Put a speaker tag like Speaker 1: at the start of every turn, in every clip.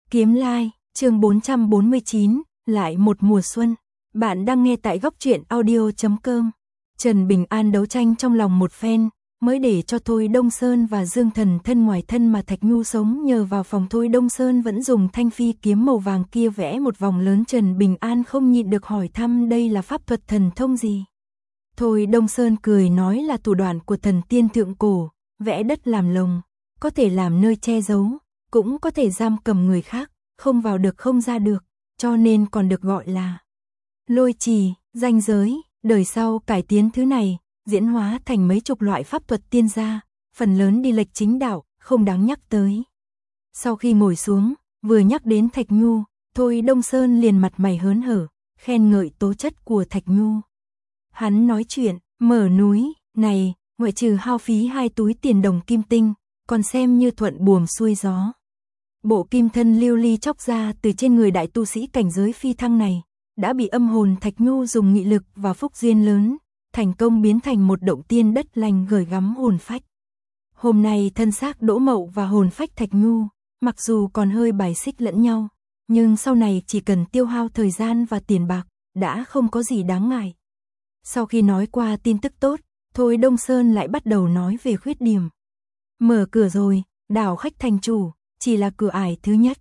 Speaker 1: Kiếm Lai, chương 449, lại một mùa xuân. Bạn đang nghe tại góc truyện audio.com. Trần Bình An đấu tranh trong lòng một phen, mới để cho Thôi Đông Sơn và Dương Thần thân ngoài thân mà Thạch Nhu sống nhờ vào phòng. Thôi Đông Sơn vẫn dùng thanh phi kiếm màu vàng kia vẽ một vòng lớn. Trần Bình An không nhịn được hỏi thăm đây là pháp thuật thần thông gì. Thôi Đông Sơn cười nói là thủ đoạn của thần tiên thượng cổ, vẽ đất làm lồng, có thể làm nơi che giấu, cũng có thể giam cầm người khác, không vào được không ra được, cho nên còn được gọi là lôi trì, ranh giới. Đời sau cải tiến thứ này, diễn hóa thành mấy chục loại pháp thuật tiên gia, phần lớn đi lệch chính đạo, không đáng nhắc tới. Sau khi ngồi xuống, vừa nhắc đến Thạch Nhu, Thôi Đông Sơn liền mặt mày hớn hở, khen ngợi tố chất của Thạch Nhu. Hắn nói chuyện, mở núi, này, ngoại trừ hao phí 2 túi tiền đồng kim tinh, còn xem như thuận buồm xuôi gió. Bộ kim thân lưu ly chóc ra từ trên người đại tu sĩ cảnh giới phi thăng này, đã bị âm hồn Thạch Nhu dùng nghị lực và phúc duyên lớn, thành công biến thành một động tiên đất lành gửi gắm hồn phách. Hôm nay thân xác Đỗ Mậu và hồn phách Thạch Nhu, mặc dù còn hơi bài xích lẫn nhau, nhưng sau này chỉ cần tiêu hao thời gian và tiền bạc, đã không có gì đáng ngại. Sau khi nói qua tin tức tốt, Thôi Đông Sơn lại bắt đầu nói về khuyết điểm. Mở cửa rồi, đảo khách thành chủ, chỉ là cửa ải thứ nhất.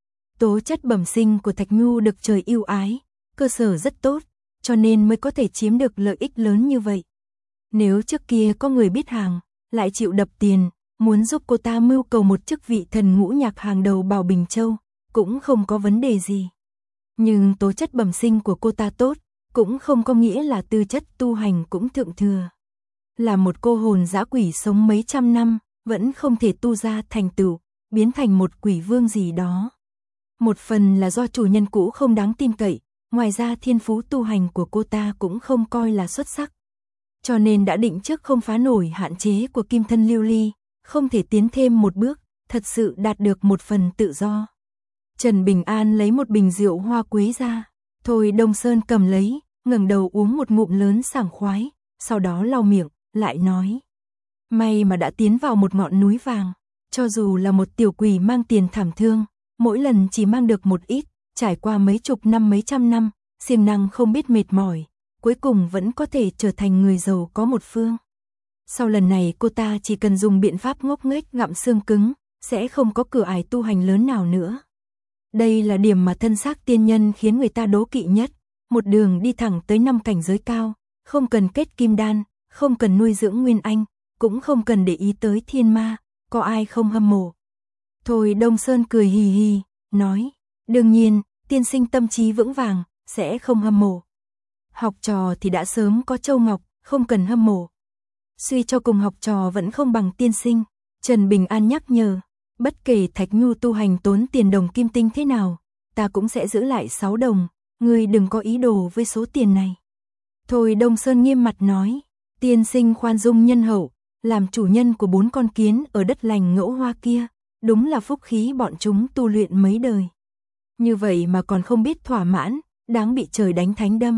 Speaker 1: Tố chất bẩm sinh của Thạch Nhu được trời ưu ái, cơ sở rất tốt, cho nên mới có thể chiếm được lợi ích lớn như vậy. Nếu trước kia có người biết hàng, lại chịu đập tiền, muốn giúp cô ta mưu cầu một chức vị thần ngũ nhạc hàng đầu Bảo Bình Châu, cũng không có vấn đề gì. Nhưng tố chất bẩm sinh của cô ta tốt, cũng không có nghĩa là tư chất tu hành cũng thượng thừa. Là một cô hồn dã quỷ sống mấy trăm năm, vẫn không thể tu ra thành tựu, biến thành một quỷ vương gì đó. Một phần là do chủ nhân cũ không đáng tin cậy, ngoài ra thiên phú tu hành của cô ta cũng không coi là xuất sắc. Cho nên đã định trước không phá nổi hạn chế của kim thân lưu ly, không thể tiến thêm một bước, thật sự đạt được một phần tự do. Trần Bình An lấy một bình rượu hoa quế ra, Thôi Đông Sơn cầm lấy, ngẩng đầu uống một ngụm lớn sảng khoái, sau đó lau miệng, lại nói. May mà đã tiến vào một ngọn núi vàng, cho dù là một tiểu quỷ mang tiền thảm thương, mỗi lần chỉ mang được một ít, trải qua mấy chục năm mấy trăm năm, siêng năng không biết mệt mỏi, cuối cùng vẫn có thể trở thành người giàu có một phương. Sau lần này cô ta chỉ cần dùng biện pháp ngốc nghếch gặm xương cứng, sẽ không có cửa ải tu hành lớn nào nữa. Đây là điểm mà thân xác tiên nhân khiến người ta đố kỵ nhất, một đường đi thẳng tới 5 cảnh giới cao, không cần kết kim đan, không cần nuôi dưỡng nguyên anh, cũng không cần để ý tới thiên ma, có ai không hâm mộ. Thôi Đông Sơn cười hì hì, nói, đương nhiên, tiên sinh tâm trí vững vàng, sẽ không hâm mộ. Học trò thì đã sớm có châu ngọc, không cần hâm mộ. Suy cho cùng học trò vẫn không bằng tiên sinh, Trần Bình An nhắc nhở, bất kể Thạch Nhu tu hành tốn tiền đồng kim tinh thế nào, ta cũng sẽ giữ lại 6 đồng, ngươi đừng có ý đồ với số tiền này. Thôi Đông Sơn nghiêm mặt nói, tiên sinh khoan dung nhân hậu, làm chủ nhân của 4 con kiến ở đất lành ngẫu hoa kia, đúng là phúc khí bọn chúng tu luyện mấy đời. Như vậy mà còn không biết thỏa mãn, đáng bị trời đánh thánh đâm.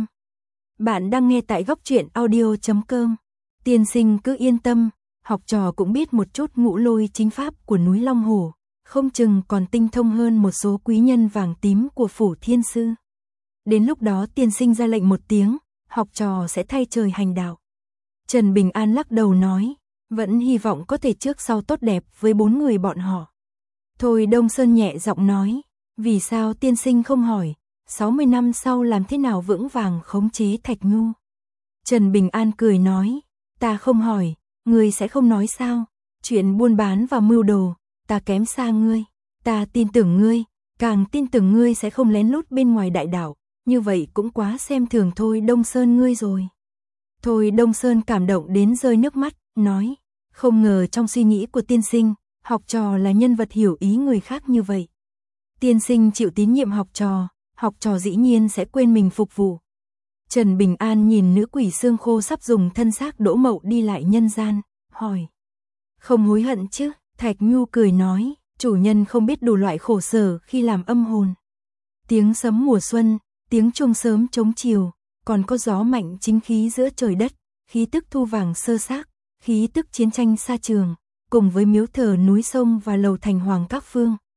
Speaker 1: Bạn đang nghe tại góc truyện audio.com. Tiên sinh cứ yên tâm, học trò cũng biết một chút ngũ lôi chính pháp của núi Long Hồ, không chừng còn tinh thông hơn một số quý nhân vàng tím của phủ thiên sư. Đến lúc đó tiên sinh ra lệnh một tiếng, học trò sẽ thay trời hành đạo. Trần Bình An lắc đầu nói, vẫn hy vọng có thể trước sau tốt đẹp với 4 người bọn họ. Thôi Đông Sơn nhẹ giọng nói, vì sao tiên sinh không hỏi, 60 năm sau làm thế nào vững vàng khống chế Thạch Nhu? Trần Bình An cười nói, ta không hỏi, ngươi sẽ không nói sao? Chuyện buôn bán và mưu đồ, ta kém xa ngươi, ta tin tưởng ngươi, càng tin tưởng ngươi sẽ không lén lút bên ngoài đại đảo, như vậy cũng quá xem thường Thôi Đông Sơn ngươi rồi. Thôi Đông Sơn cảm động đến rơi nước mắt, nói, không ngờ trong suy nghĩ của tiên sinh, học trò là nhân vật hiểu ý người khác như vậy. Tiên sinh chịu tín nhiệm học trò dĩ nhiên sẽ quên mình phục vụ. Trần Bình An nhìn nữ quỷ xương khô sắp dùng thân xác Đỗ Mậu đi lại nhân gian, hỏi. Không hối hận chứ? Thạch Nhu cười nói, chủ nhân không biết đủ loại khổ sở khi làm âm hồn. Tiếng sấm mùa xuân, tiếng chuông sớm trống chiều, còn có gió mạnh chính khí giữa trời đất, khí tức thu vàng sơ xác, khí tức chiến tranh xa trường, cùng với miếu thờ núi sông và lầu thành hoàng các phương,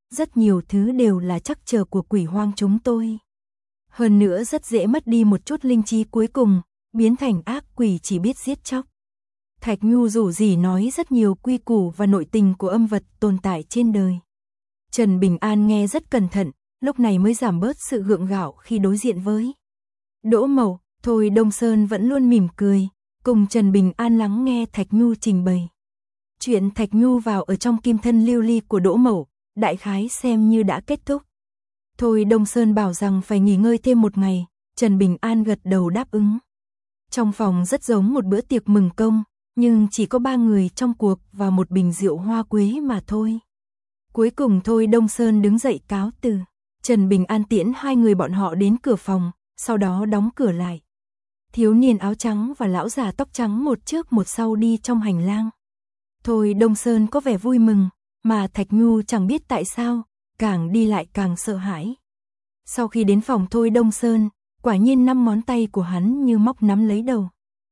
Speaker 1: rất nhiều thứ đều là trắc trở của quỷ hoang chúng tôi. Hơn nữa rất dễ mất đi một chút linh trí cuối cùng, biến thành ác quỷ chỉ biết giết chóc. Thạch Nhu rủ rỉ nói rất nhiều quy củ và nội tình của âm vật tồn tại trên đời. Trần Bình An nghe rất cẩn thận, lúc này mới giảm bớt sự gượng gạo khi đối diện với Đỗ Mậu. Thôi Đông Sơn vẫn luôn mỉm cười, cùng Trần Bình An lắng nghe Thạch Nhu trình bày. Chuyện Thạch Nhu vào ở trong kim thân lưu ly của Đỗ Mậu, đại khái xem như đã kết thúc. Thôi Đông Sơn bảo rằng phải nghỉ ngơi thêm một ngày, Trần Bình An gật đầu đáp ứng. Trong phòng rất giống một bữa tiệc mừng công, nhưng chỉ có 3 người trong cuộc và một bình rượu hoa quế mà thôi. Cuối cùng Thôi Đông Sơn đứng dậy cáo từ. Trần Bình An tiễn 2 người bọn họ đến cửa phòng, sau đó đóng cửa lại. Thiếu niên áo trắng và lão già tóc trắng một trước một sau đi trong hành lang. Thôi Đông Sơn có vẻ vui mừng, mà Thạch Nhu chẳng biết tại sao, càng đi lại càng sợ hãi. Sau khi đến phòng Thôi Đông Sơn, quả nhiên 5 ngón tay của hắn như móc nắm lấy đầu.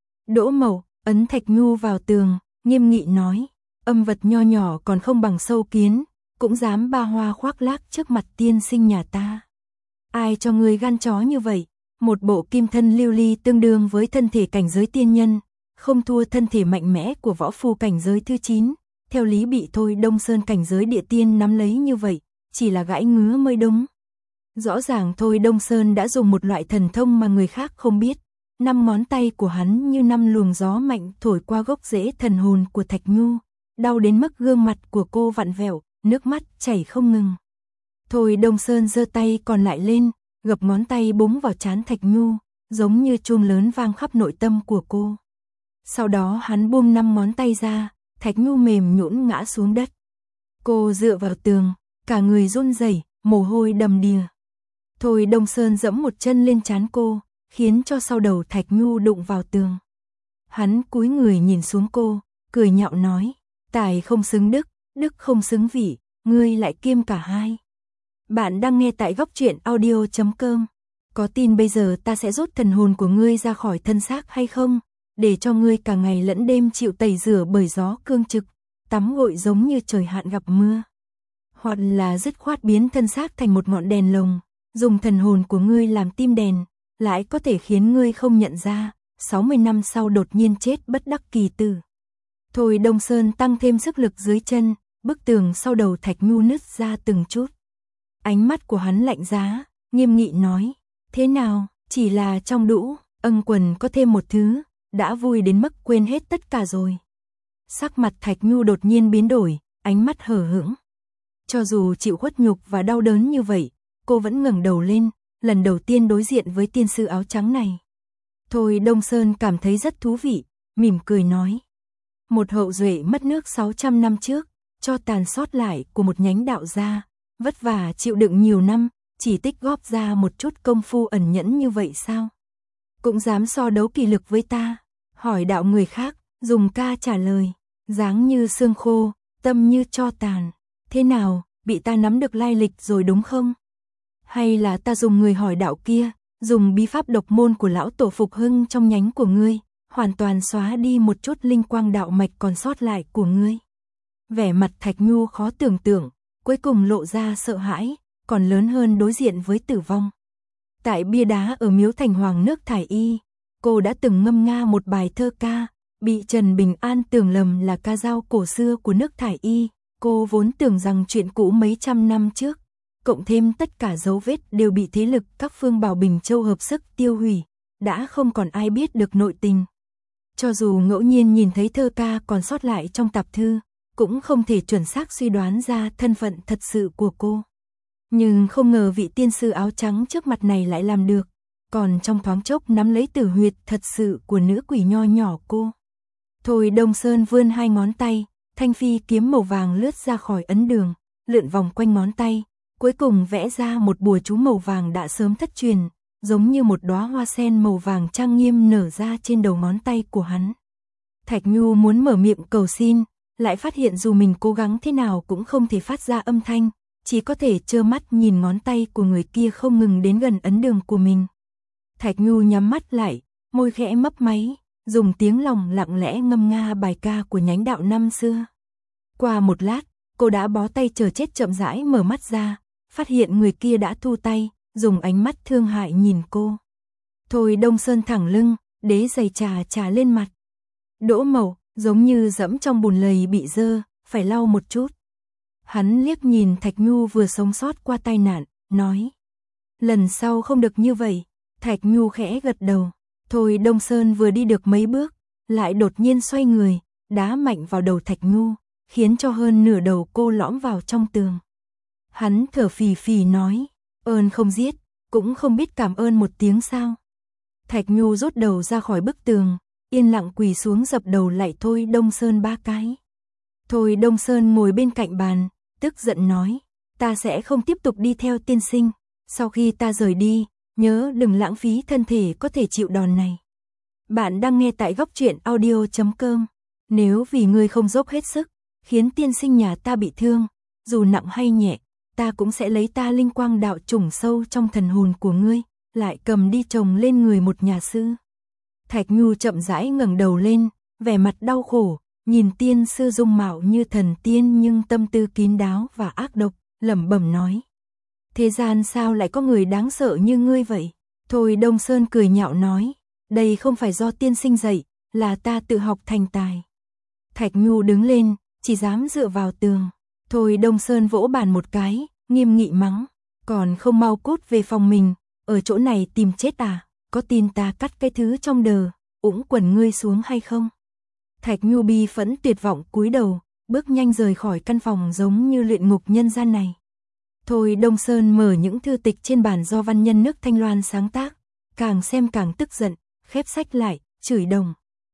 Speaker 1: Đỗ Mậu ấn Thạch Nhu vào tường, nghiêm nghị nói, âm vật nho nhỏ còn không bằng sâu kiến, cũng dám ba hoa khoác lác trước mặt tiên sinh nhà ta. Ai cho ngươi gan chó như vậy? Một bộ kim thân lưu ly tương đương với thân thể cảnh giới tiên nhân, không thua thân thể mạnh mẽ của võ phu cảnh giới thứ 9, theo lý bị Thôi Đông Sơn cảnh giới địa tiên nắm lấy như vậy, chỉ là gãi ngứa mới đúng. Rõ ràng Thôi Đông Sơn đã dùng một loại thần thông mà người khác không biết, 5 ngón tay của hắn như 5 luồng gió mạnh thổi qua gốc rễ thần hồn của Thạch Nhu, đau đến mức gương mặt của cô vặn vẹo, nước mắt chảy không ngừng. Thôi Đông Sơn giơ tay còn lại lên, gập ngón tay búng vào trán Thạch Nhu, giống như chuông lớn vang khắp nội tâm của cô. Sau đó hắn buông 5 ngón tay ra, Thạch Nhu mềm nhũn ngã xuống đất. Cô dựa vào tường, cả người run rẩy, mồ hôi đầm đìa. Thôi Đông Sơn giẫm một chân lên trán cô, khiến cho sau đầu Thạch Nhu đụng vào tường. Hắn cúi người nhìn xuống cô, cười nhạo nói, tài không xứng đức, đức không xứng vị, ngươi lại kiêm cả hai. Bạn đang nghe tại góc truyện audio.com. Có tin bây giờ ta sẽ rút thần hồn của ngươi ra khỏi thân xác hay không? Để cho ngươi cả ngày lẫn đêm chịu tẩy rửa bởi gió cương trực, tắm gội giống như trời hạn gặp mưa. Hoặc là dứt khoát biến thân xác thành một ngọn đèn lồng, dùng thần hồn của ngươi làm tim đèn, lại có thể khiến ngươi không nhận ra, 60 năm sau đột nhiên chết bất đắc kỳ tử. Thôi Đông Sơn tăng thêm sức lực dưới chân, bức tường sau đầu Thạch Nhu nứt ra từng chút. Ánh mắt của hắn lạnh giá, nghiêm nghị nói, thế nào, chỉ là trong đũ, âng quần có thêm một thứ, đã vui đến mức quên hết tất cả rồi. Sắc mặt Thạch Nhu đột nhiên biến đổi, ánh mắt hờ hững. Cho dù chịu khuất nhục và đau đớn như vậy, cô vẫn ngẩng đầu lên, lần đầu tiên đối diện với tiên sư áo trắng này. Thôi Đông Sơn cảm thấy rất thú vị, mỉm cười nói. Một hậu duệ mất nước 600 năm trước, cho tàn sót lại của một nhánh đạo gia, vất vả chịu đựng nhiều năm, chỉ tích góp ra một chút công phu ẩn nhẫn như vậy sao? Cũng dám so đấu kỳ lực với ta? Hỏi đạo người khác, dùng ca trả lời, dáng như xương khô, tâm như tro tàn. Thế nào, bị ta nắm được lai lịch rồi đúng không? Hay là ta dùng người hỏi đạo kia, dùng bí pháp độc môn của lão tổ phục hưng trong nhánh của ngươi, hoàn toàn xóa đi một chút linh quang đạo mạch còn sót lại của ngươi? Vẻ mặt Thạch Nhu khó tưởng tượng, cuối cùng lộ ra sợ hãi, còn lớn hơn đối diện với tử vong. Tại bia đá ở miếu thành hoàng nước Thải Y, cô đã từng ngâm nga một bài thơ ca, bị Trần Bình An tưởng lầm là ca dao cổ xưa của nước Thải Y. Cô vốn tưởng rằng chuyện cũ mấy trăm năm trước, cộng thêm tất cả dấu vết đều bị thế lực các phương Bảo Bình Châu hợp sức tiêu hủy, đã không còn ai biết được nội tình. Cho dù ngẫu nhiên nhìn thấy thơ ca còn sót lại trong tạp thư, cũng không thể chuẩn xác suy đoán ra thân phận thật sự của cô. Nhưng không ngờ vị tiên sư áo trắng trước mặt này lại làm được, còn trong thoáng chốc nắm lấy tử huyệt thật sự của nữ quỷ nho nhỏ cô. Thôi Đông Sơn vươn 2 ngón tay, thanh phi kiếm màu vàng lướt ra khỏi ấn đường, lượn vòng quanh ngón tay, cuối cùng vẽ ra một bùa chú màu vàng đã sớm thất truyền, giống như một đóa hoa sen màu vàng trang nghiêm nở ra trên đầu ngón tay của hắn. Thạch Nhu muốn mở miệng cầu xin, lại phát hiện dù mình cố gắng thế nào cũng không thể phát ra âm thanh, chỉ có thể trơ mắt nhìn ngón tay của người kia không ngừng đến gần ấn đường của mình. Thạch Nhu nhắm mắt lại, môi khẽ mấp máy, dùng tiếng lòng lặng lẽ ngâm nga bài ca của nhánh đạo năm xưa. Qua một lát, cô đã bó tay chờ chết chậm rãi mở mắt ra, phát hiện người kia đã thu tay, dùng ánh mắt thương hại nhìn cô. Thôi Đông Sơn thẳng lưng, đế giày trà lên mặt. Đỗ màu, giống như dẫm trong bùn lầy bị dơ, phải lau một chút. Hắn liếc nhìn Thạch Nhu vừa sống sót qua tai nạn, nói. Lần sau không được như vậy. Thạch Nhu khẽ gật đầu. Thôi Đông Sơn vừa đi được mấy bước, lại đột nhiên xoay người, đá mạnh vào đầu Thạch Nhu, khiến cho hơn nửa đầu cô lõm vào trong tường. Hắn thở phì phì nói, ơn không giết, cũng không biết cảm ơn một tiếng sao. Thạch Nhu rút đầu ra khỏi bức tường, yên lặng quỳ xuống dập đầu lại Thôi Đông Sơn 3 cái. Thôi Đông Sơn ngồi bên cạnh bàn, tức giận nói, ta sẽ không tiếp tục đi theo tiên sinh, sau khi ta rời đi, nhớ đừng lãng phí thân thể có thể chịu đòn này. Bạn đang nghe tại góc truyện audio.com. Nếu vì ngươi không dốc hết sức, khiến tiên sinh nhà ta bị thương, dù nặng hay nhẹ, ta cũng sẽ lấy ta linh quang đạo trùng sâu trong thần hồn của ngươi, lại cầm đi trồng lên người một nhà sư. Thạch Nhu chậm rãi ngẩng đầu lên, vẻ mặt đau khổ, nhìn tiên sư dung mạo như thần tiên nhưng tâm tư kín đáo và ác độc, lẩm bẩm nói. Thế gian sao lại có người đáng sợ như ngươi vậy? Thôi Đông Sơn cười nhạo nói, đây không phải do tiên sinh dạy, là ta tự học thành tài. Thạch Nhu đứng lên, chỉ dám dựa vào tường. Thôi Đông Sơn vỗ bàn một cái, nghiêm nghị mắng, còn không mau cút về phòng mình, ở chỗ này tìm chết à, có tin ta cắt cái thứ trong đờ, ủng quần ngươi xuống hay không? Thạch Nhu bi phẫn tuyệt vọng cúi đầu, bước nhanh rời khỏi căn phòng giống như luyện ngục nhân gian này. Thôi Đông Sơn mở những thư tịch trên bàn do văn nhân nước Thanh Loan sáng tác, càng xem càng tức giận, khép sách lại, chửi đồng.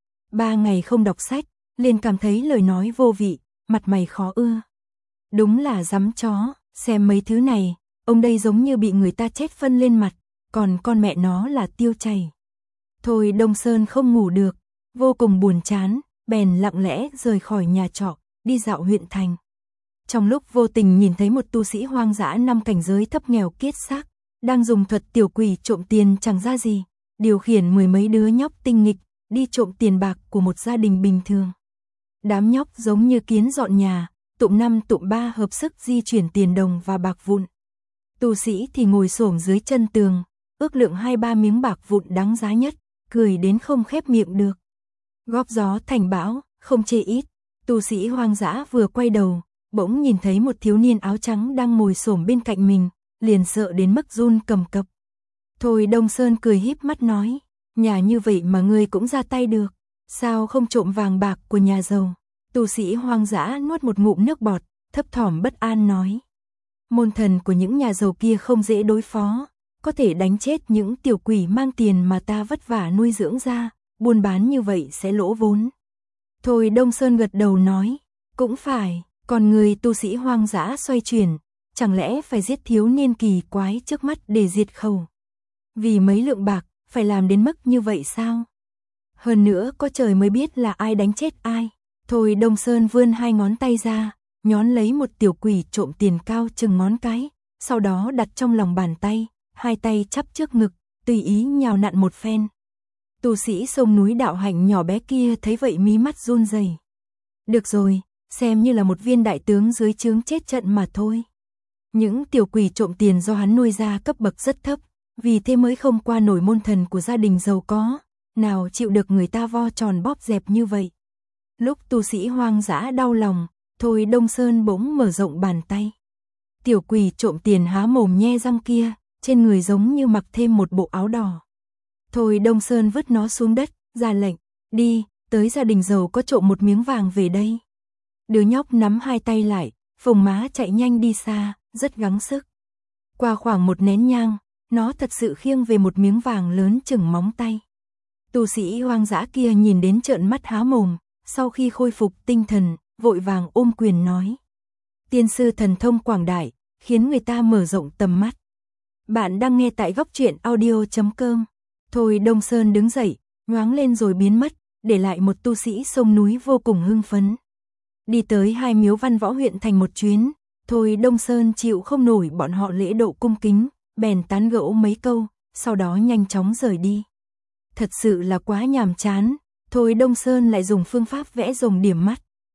Speaker 1: 3 ngày không đọc sách, liền cảm thấy lời nói vô vị, mặt mày khó ưa. Đúng là dám chó, xem mấy thứ này, ông đây giống như bị người ta chết phân lên mặt, còn con mẹ nó là tiêu chảy. Thôi Đông Sơn không ngủ được, vô cùng buồn chán, bèn lặng lẽ rời khỏi nhà trọ, đi dạo huyện thành. Trong lúc vô tình nhìn thấy một tu sĩ hoang dã 5 cảnh giới thấp nghèo kiết xác, đang dùng thuật tiểu quỷ trộm tiền chẳng ra gì, điều khiển 10 mấy đứa nhóc tinh nghịch, đi trộm tiền bạc của một gia đình bình thường. Đám nhóc giống như kiến dọn nhà, tụm 5 tụm 3 hợp sức di chuyển tiền đồng và bạc vụn. Tu sĩ thì ngồi xổm dưới chân tường, ước lượng 2-3 miếng bạc vụn đáng giá nhất, cười đến không khép miệng được. Góp gió thành bão, không chê ít, tu sĩ hoang dã vừa quay đầu, bỗng nhìn thấy một thiếu niên áo trắng đang ngồi xổm bên cạnh mình, liền sợ đến mức run cầm cập. Thôi Đông Sơn cười híp mắt nói, nhà như vậy mà ngươi cũng ra tay được, sao không trộm vàng bạc của nhà giàu? Tu sĩ hoang dã nuốt một ngụm nước bọt, thấp thỏm bất an nói. Môn thần của những nhà giàu kia không dễ đối phó, có thể đánh chết những tiểu quỷ mang tiền mà ta vất vả nuôi dưỡng ra, buôn bán như vậy sẽ lỗ vốn. Thôi Đông Sơn gật đầu nói, cũng phải, còn người tu sĩ hoang dã xoay chuyển, chẳng lẽ phải giết thiếu niên kỳ quái trước mắt để diệt khẩu? Vì mấy lượng bạc, phải làm đến mức như vậy sao? Hơn nữa có trời mới biết là ai đánh chết ai. Thôi Đông Sơn vươn 2 ngón tay ra, nhón lấy một tiểu quỷ trộm tiền cao chừng ngón cái, sau đó đặt trong lòng bàn tay, 2 tay chắp trước ngực, tùy ý nhào nặn một phen. Tu sĩ sông núi đạo hạnh nhỏ bé kia thấy vậy mí mắt run rẩy. Được rồi, xem như là một viên đại tướng dưới trướng chết trận mà thôi. Những tiểu quỷ trộm tiền do hắn nuôi ra cấp bậc rất thấp, vì thế mới không qua nổi môn thần của gia đình giàu có, nào chịu được người ta vo tròn bóp dẹp như vậy. Lúc tu sĩ hoang dã đau lòng, Thôi Đông Sơn bỗng mở rộng bàn tay. Tiểu quỷ trộm tiền há mồm nhe răng kia, trên người giống như mặc thêm một bộ áo đỏ. Thôi Đông Sơn vứt nó xuống đất, ra lệnh, đi, tới gia đình giàu có trộm một miếng vàng về đây. Đứa nhóc nắm 2 tay lại, phồng má chạy nhanh đi xa, rất gắng sức. Qua khoảng 1 nén nhang, nó thật sự khiêng về một miếng vàng lớn chừng móng tay. Tu sĩ hoang dã kia nhìn đến trợn mắt há mồm, sau khi khôi phục tinh thần, vội vàng ôm quyền nói. Tiên sư thần thông quảng đại, khiến người ta mở rộng tầm mắt. Bạn đang nghe tại góc truyện audio.com. Thôi Đông Sơn đứng dậy, nhoáng lên rồi biến mất, để lại một tu sĩ sông núi vô cùng hưng phấn. Đi tới 2 miếu văn võ huyện thành một chuyến, Thôi Đông Sơn chịu không nổi bọn họ lễ độ cung kính, bèn tán gẫu mấy câu, sau đó nhanh chóng rời đi. Thật sự là quá nhàm chán, Thôi Đông Sơn lại dùng phương pháp vẽ rồng điểm mắt,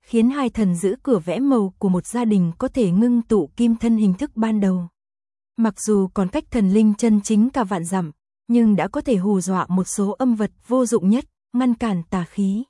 Speaker 1: khiến hai thần giữ cửa vẽ màu của một gia đình có thể ngưng tụ kim thân hình thức ban đầu. Mặc dù còn cách thần linh chân chính cả vạn dặm, nhưng đã có thể hù dọa một số âm vật vô dụng nhất, ngăn cản tà khí.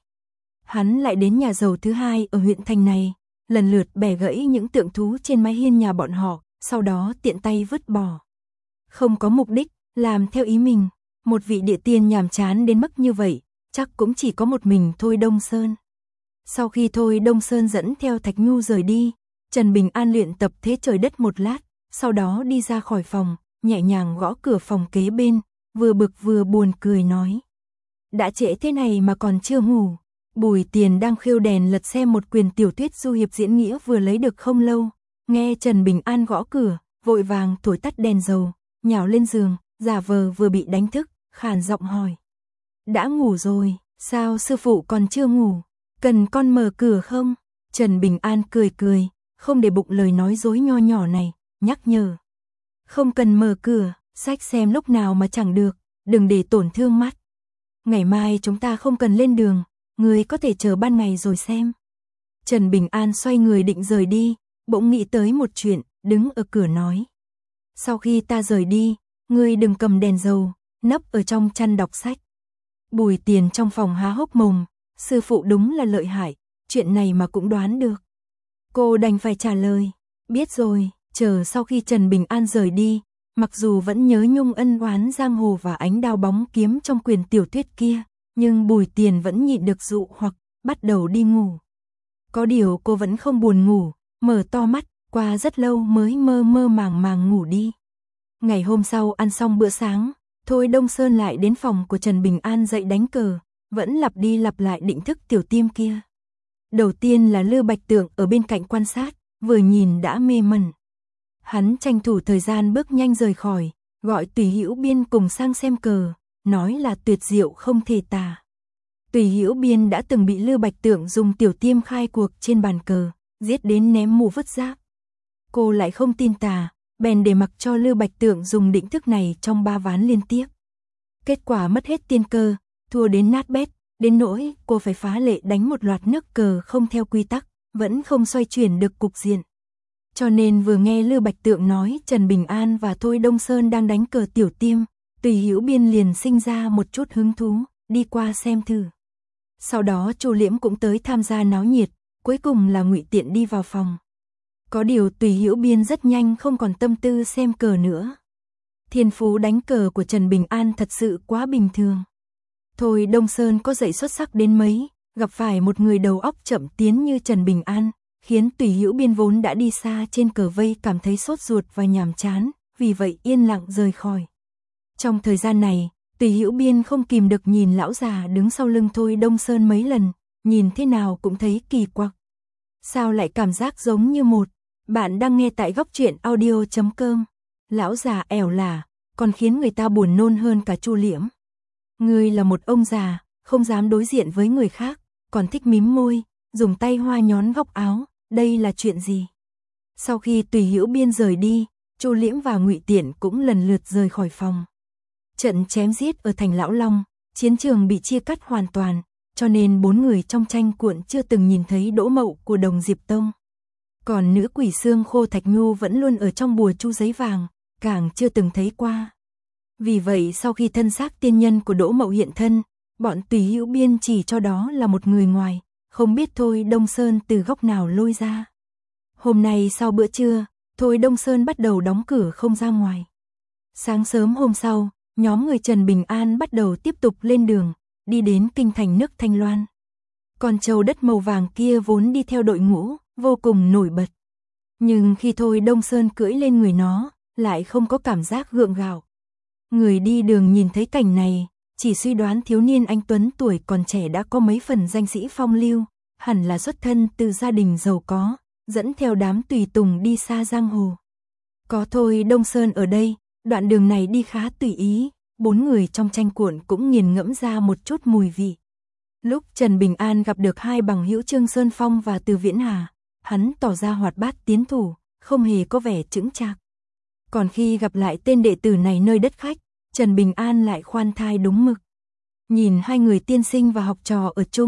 Speaker 1: Hắn lại đến nhà giàu thứ hai ở huyện thành này, lần lượt bẻ gãy những tượng thú trên mái hiên nhà bọn họ, sau đó tiện tay vứt bỏ. Không có mục đích, làm theo ý mình, một vị địa tiên nhàm chán đến mức như vậy, chắc cũng chỉ có một mình Thôi Đông Sơn. Sau khi Thôi Đông Sơn dẫn theo Thạch Nhu rời đi, Trần Bình An luyện tập thế trời đất một lát, sau đó đi ra khỏi phòng, nhẹ nhàng gõ cửa phòng kế bên, vừa bực vừa buồn cười nói. Đã trễ thế này mà còn chưa ngủ. Bùi Tiền đang khêu đèn lật xem một quyển tiểu thuyết du hiệp diễn nghĩa vừa lấy được không lâu, nghe Trần Bình An gõ cửa, vội vàng thổi tắt đèn dầu, nhào lên giường, giả vờ vừa bị đánh thức, khàn giọng hỏi. Đã ngủ rồi, sao sư phụ còn chưa ngủ? Cần con mở cửa không? Trần Bình An cười cười, không để bụng lời nói dối nho nhỏ này, nhắc nhở. Không cần mở cửa, sách xem lúc nào mà chẳng được, đừng để tổn thương mắt. Ngày mai chúng ta không cần lên đường, người có thể chờ ban ngày rồi xem. Trần Bình An xoay người định rời đi, bỗng nghĩ tới một chuyện, đứng ở cửa nói. Sau khi ta rời đi, ngươi đừng cầm đèn dầu, nấp ở trong chăn đọc sách. Bùi Tiền trong phòng há hốc mồm, sư phụ đúng là lợi hại, chuyện này mà cũng đoán được. Cô đành phải trả lời, biết rồi, chờ sau khi Trần Bình An rời đi, mặc dù vẫn nhớ nhung ân oán giang hồ và ánh đao bóng kiếm trong quyển tiểu thuyết kia, nhưng Bùi Tiền vẫn nhịn được dụ hoặc, bắt đầu đi ngủ. Có điều cô vẫn không buồn ngủ, mở to mắt, qua rất lâu mới mơ mơ màng màng ngủ đi. Ngày hôm sau ăn xong bữa sáng, Thôi Đông Sơn lại đến phòng của Trần Bình An dậy đánh cờ, vẫn lặp đi lặp lại định thức tiểu tiêm kia. Đầu tiên là Lư Bạch Tượng ở bên cạnh quan sát, vừa nhìn đã mê mẩn. Hắn tranh thủ thời gian bước nhanh rời khỏi, gọi Tùy Hữu Biên cùng sang xem cờ, nói là tuyệt diệu không thể tả. Tùy Hữu Biên đã từng bị Lư Bạch Tượng dùng tiểu tiêm khai cuộc trên bàn cờ, giết đến ném mù vứt rác. Cô lại không tin tà, bèn để mặc cho Lư Bạch Tượng dùng định thức này trong 3 ván liên tiếp. Kết quả mất hết tiên cơ, thua đến nát bét, đến nỗi cô phải phá lệ đánh một loạt nước cờ không theo quy tắc, vẫn không xoay chuyển được cục diện. Cho nên vừa nghe Lư Bạch Tượng nói Trần Bình An và Thôi Đông Sơn đang đánh cờ tiểu tiêm, Tùy Hữu Biên liền sinh ra một chút hứng thú, đi qua xem thử. Sau đó Chu Liễm cũng tới tham gia náo nhiệt, cuối cùng là Ngụy Tiện đi vào phòng. Có điều Tùy Hữu Biên rất nhanh không còn tâm tư xem cờ nữa. Thiên phú đánh cờ của Trần Bình An thật sự quá bình thường. Thôi Đông Sơn có dạy xuất sắc đến mấy, gặp phải một người đầu óc chậm tiến như Trần Bình An, khiến Tùy Hữu Biên vốn đã đi xa trên cờ vây cảm thấy sốt ruột và nhàm chán, vì vậy yên lặng rời khỏi. Trong thời gian này, Tùy Hữu Biên không kìm được nhìn lão già đứng sau lưng Thôi Đông Sơn mấy lần, nhìn thế nào cũng thấy kỳ quặc. Sao lại cảm giác giống như một, bạn đang nghe tại góc truyện audio.com. Lão già ẻo lả, còn khiến người ta buồn nôn hơn cả Chu Liễm. Ngươi là một ông già, không dám đối diện với người khác, còn thích mím môi, dùng tay hoa nhón góc áo, đây là chuyện gì? Sau khi Tùy Hữu Biên rời đi, Chu Liễm và Ngụy Tiện cũng lần lượt rời khỏi phòng. Trận chém giết ở thành Lão Long, chiến trường bị chia cắt hoàn toàn, cho nên 4 người trong tranh cuộn chưa từng nhìn thấy đỗ mậu của Đồng Diệp Tông. Còn nữ quỷ xương khô Thạch Nhu vẫn luôn ở trong bùa chu giấy vàng, càng chưa từng thấy qua. Vì vậy sau khi thân xác tiên nhân của Đỗ Mậu hiện thân, bọn Tùy Hữu Biên chỉ cho đó là một người ngoài, không biết Thôi Đông Sơn từ góc nào lôi ra. Hôm nay sau bữa trưa, Thôi Đông Sơn bắt đầu đóng cửa không ra ngoài. Sáng sớm hôm sau, nhóm người Trần Bình An bắt đầu tiếp tục lên đường, đi đến kinh thành nước Thanh Loan. Con trâu đất màu vàng kia vốn đi theo đội ngũ, vô cùng nổi bật. Nhưng khi Thôi Đông Sơn cưỡi lên người nó, lại không có cảm giác gượng gạo. Người đi đường nhìn thấy cảnh này, chỉ suy đoán thiếu niên anh tuấn tuổi còn trẻ đã có mấy phần danh sĩ phong lưu, hẳn là xuất thân từ gia đình giàu có, dẫn theo đám tùy tùng đi xa giang hồ. Có Thôi Đông Sơn ở đây, đoạn đường này đi khá tùy ý, 4 người trong tranh cuộn cũng nghiền ngẫm ra một chút mùi vị. Lúc Trần Bình An gặp được hai bằng hữu Trương Sơn Phong và Từ Viễn Hà, hắn tỏ ra hoạt bát tiến thủ, không hề có vẻ chững chạc. Còn khi gặp lại tên đệ tử này nơi đất khách, Trần Bình An lại khoan thai đúng mực. Nhìn hai người tiên sinh và học trò ở chung,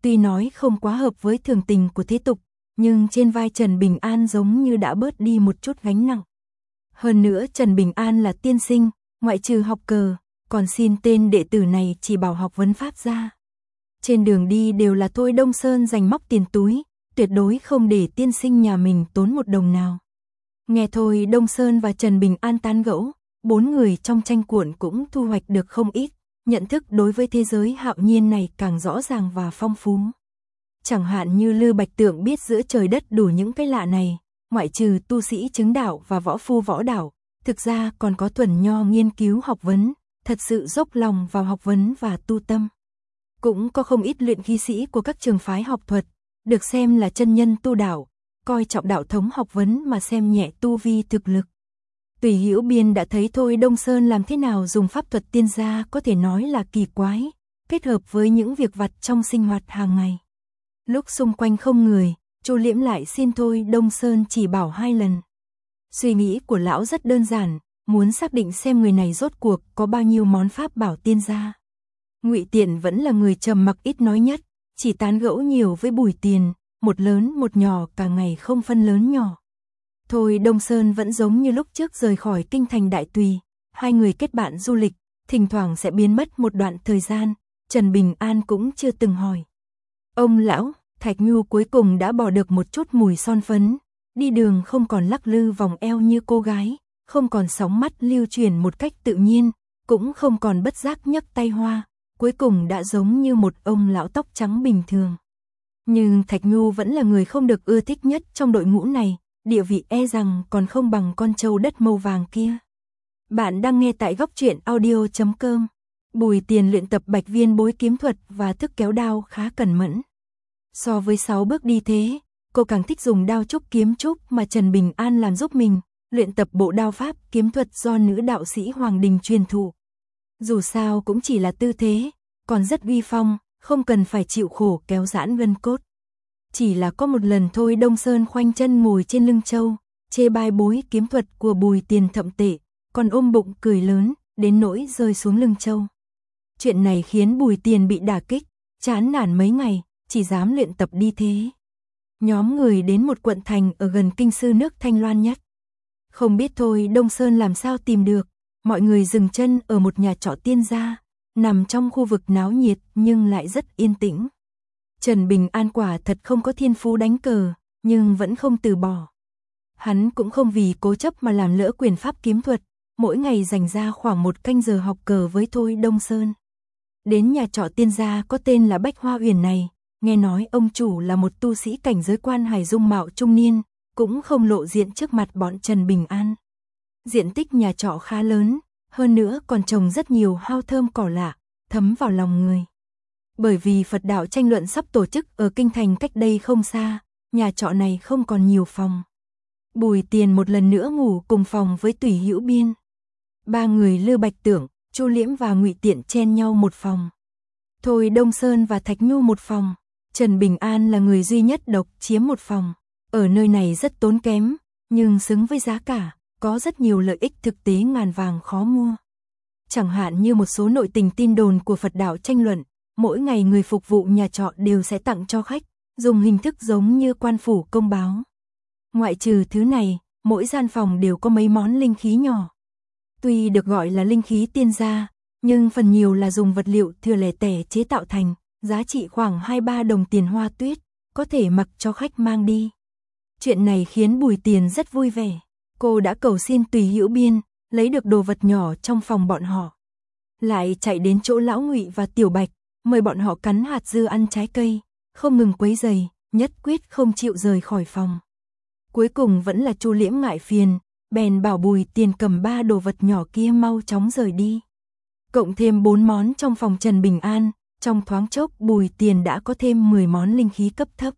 Speaker 1: Tuy nói không quá hợp với thường tình của thế tục, nhưng trên vai Trần Bình An giống như đã bớt đi một chút gánh nặng. Hơn nữa Trần Bình An là tiên sinh, ngoại trừ học cờ, còn xin tên đệ tử này chỉ bảo học vấn pháp ra. Trên đường đi đều là Thôi Đông Sơn dành móc tiền túi, tuyệt đối không để tiên sinh nhà mình tốn một đồng nào. Nghe Thôi Đông Sơn và Trần Bình An tán gẫu, 4 người trong tranh cuộn cũng thu hoạch được không ít, nhận thức đối với thế giới hạo nhiên này càng rõ ràng và phong phú. Chẳng hạn như Lư Bạch Tượng biết giữa trời đất đủ những cái lạ này, ngoại trừ tu sĩ chứng đạo và võ phu võ đạo, thực ra còn có thuần nho nghiên cứu học vấn, thật sự dốc lòng vào học vấn và tu tâm. Cũng có không ít luyện khí sĩ của các trường phái học thuật, được xem là chân nhân tu đạo, coi trọng đạo thống học vấn mà xem nhẹ tu vi thực lực. Tùy Hữu Biên đã thấy Thôi Đông Sơn làm thế nào dùng pháp thuật tiên gia có thể nói là kỳ quái, kết hợp với những việc vặt trong sinh hoạt hàng ngày. Lúc xung quanh không người, Chu Liễm lại xin Thôi Đông Sơn chỉ bảo 2 lần. Suy nghĩ của lão rất đơn giản, muốn xác định xem người này rốt cuộc có bao nhiêu món pháp bảo tiên gia. Ngụy Tiện vẫn là người trầm mặc ít nói nhất, chỉ tán gẫu nhiều với Bùi Tiền, một lớn một nhỏ cả ngày không phân lớn nhỏ. Thôi Đông Sơn vẫn giống như lúc trước rời khỏi kinh thành Đại Tùy, 2 người kết bạn du lịch, thỉnh thoảng sẽ biến mất một đoạn thời gian, Trần Bình An cũng chưa từng hỏi. Ông lão, Thạch Nhu cuối cùng đã bỏ được một chút mùi son phấn, đi đường không còn lắc lư vòng eo như cô gái, không còn sóng mắt lưu chuyển một cách tự nhiên, cũng không còn bất giác nhấc tay hoa, cuối cùng đã giống như một ông lão tóc trắng bình thường. Nhưng Thạch Nhu vẫn là người không được ưa thích nhất trong đội ngũ này, địa vị e rằng còn không bằng con trâu đất màu vàng kia. Bạn đang nghe tại góc truyện audio.com. Bùi Tiền luyện tập bạch viên bối kiếm thuật và thức kéo đao khá cẩn mẫn. So với 6 bước đi thế, cô càng thích dùng đao trúc kiếm trúc mà Trần Bình An làm giúp mình, luyện tập bộ đao pháp kiếm thuật do nữ đạo sĩ Hoàng Đình truyền thụ. Dù sao cũng chỉ là tư thế, còn rất uy phong, không cần phải chịu khổ kéo giãn gân cốt. Chỉ là có một lần thôi Đông Sơn khoanh chân ngồi trên lưng trâu, chê bai bối kiếm thuật của Bùi Tiền thậm tệ, còn ôm bụng cười lớn, đến nỗi rơi xuống lưng trâu. Chuyện này khiến Bùi Tiền bị đả kích, chán nản mấy ngày, chỉ dám luyện tập đi thế. Nhóm người đến một quận thành ở gần kinh sư nước Thanh Loan nhất. Không biết thôi Đông Sơn làm sao tìm được, mọi người dừng chân ở một nhà trọ tiên gia, nằm trong khu vực náo nhiệt nhưng lại rất yên tĩnh. Trần Bình An quả thật không có thiên phú đánh cờ, nhưng vẫn không từ bỏ. Hắn cũng không vì cố chấp mà làm lỡ quyền pháp kiếm thuật, mỗi ngày dành ra khoảng 1 canh giờ học cờ với Thôi Đông Sơn. Đến nhà trọ tiên gia có tên là Bách Hoa Uyển này, nghe nói ông chủ là một tu sĩ cảnh giới quan hải dung mạo trung niên, cũng không lộ diện trước mặt bọn Trần Bình An. Diện tích nhà trọ khá lớn, hơn nữa còn trồng rất nhiều hao thơm cỏ lạ, thấm vào lòng người. Bởi vì Phật đạo tranh luận sắp tổ chức ở kinh thành cách đây không xa, nhà trọ này không còn nhiều phòng. Bùi Tiền một lần nữa ngủ cùng phòng với Tùy Hữu Biên. 3 người Lư Bạch Tưởng, Chu Liễm và Ngụy Tiện chen nhau một phòng. Thôi Đông Sơn và Thạch Nhu một phòng. Trần Bình An là người duy nhất độc chiếm một phòng. Ở nơi này rất tốn kém, nhưng xứng với giá cả, có rất nhiều lợi ích thực tế ngàn vàng khó mua. Chẳng hạn như một số nội tình tin đồn của Phật đạo tranh luận, mỗi ngày người phục vụ nhà trọ đều sẽ tặng cho khách, dùng hình thức giống như quan phủ công báo. Ngoại trừ thứ này, mỗi gian phòng đều có mấy món linh khí nhỏ. Tuy được gọi là linh khí tiên gia, nhưng phần nhiều là dùng vật liệu thừa lẻ tẻ chế tạo thành, giá trị khoảng 2-3 đồng tiền hoa tuyết, có thể mặc cho khách mang đi. Chuyện này khiến Bùi Tiền rất vui vẻ. Cô đã cầu xin Tùy Hữu Biên, lấy được đồ vật nhỏ trong phòng bọn họ. Lại chạy đến chỗ Lão Ngụy và Tiểu Bạch, mời bọn họ cắn hạt dưa ăn trái cây, không ngừng quấy rầy, nhất quyết không chịu rời khỏi phòng. Cuối cùng vẫn là Chu Liễm ngại phiền, bèn bảo Bùi Tiền cầm 3 đồ vật nhỏ kia mau chóng rời đi. Cộng thêm 4 món trong phòng Trần Bình An, trong thoáng chốc Bùi Tiền đã có thêm 10 món linh khí cấp thấp.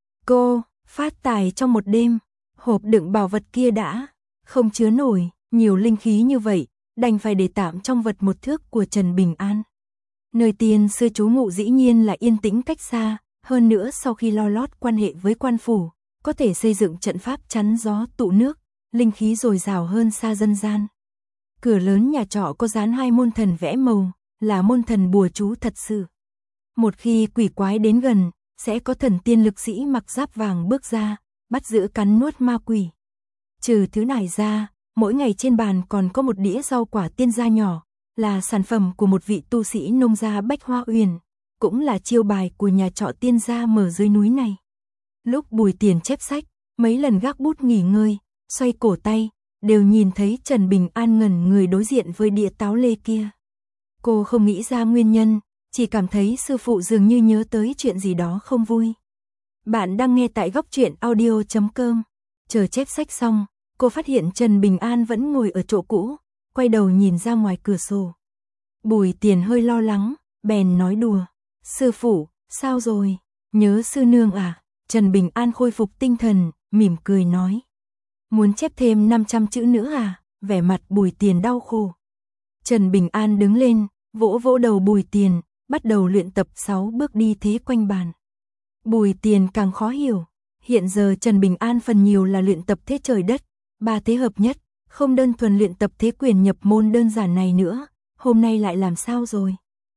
Speaker 1: Cô phát tài trong một đêm, hộp đựng bảo vật kia đã không chứa nổi nhiều linh khí như vậy, đành phải để tạm trong vật một thước của Trần Bình An. Nơi tiên sư trú ngụ dĩ nhiên là yên tĩnh cách xa, hơn nữa sau khi lo lót quan hệ với quan phủ, có thể xây dựng trận pháp chắn gió tụ nước, linh khí dồi dào hơn xa dân gian. Cửa lớn nhà trọ có dán 2 môn thần vẽ màu, là môn thần bùa chú thật sự. một khi quỷ quái đến gần, sẽ có thần tiên lực sĩ mặc giáp vàng bước ra, bắt giữ cắn nuốt ma quỷ. Trừ thứ này ra, mỗi ngày trên bàn còn có một đĩa rau quả tiên gia nhỏ, là sản phẩm của một vị tu sĩ nông gia Bách Hoa Uyển, cũng là chiêu bài của nhà trọ tiên gia mở dưới núi này. Lúc Bùi Tiền chép sách, mấy lần gác bút nghỉ ngơi, xoay cổ tay, đều nhìn thấy Trần Bình An ngẩn người đối diện với đĩa táo lê kia. Cô không nghĩ ra nguyên nhân, chỉ cảm thấy sư phụ dường như nhớ tới chuyện gì đó không vui. Bạn đang nghe tại góc truyện audio.com. Chờ chép sách xong, cô phát hiện Trần Bình An vẫn ngồi ở chỗ cũ, quay đầu nhìn ra ngoài cửa sổ. Bùi Tiền hơi lo lắng, bèn nói đùa. Sư phụ, sao rồi? Nhớ sư nương à? Trần Bình An khôi phục tinh thần, mỉm cười nói. Muốn chép thêm 500 chữ nữa à? Vẻ mặt Bùi Tiền đau khổ. Trần Bình An đứng lên, vỗ vỗ đầu Bùi Tiền, bắt đầu luyện tập 6 bước đi thế quanh bàn. Bùi Tiền càng khó hiểu. Hiện giờ Trần Bình An phần nhiều là luyện tập thế trời đất, 3 thế hợp nhất, không đơn thuần luyện tập thế quyền nhập môn đơn giản này nữa. Hôm nay lại làm sao rồi?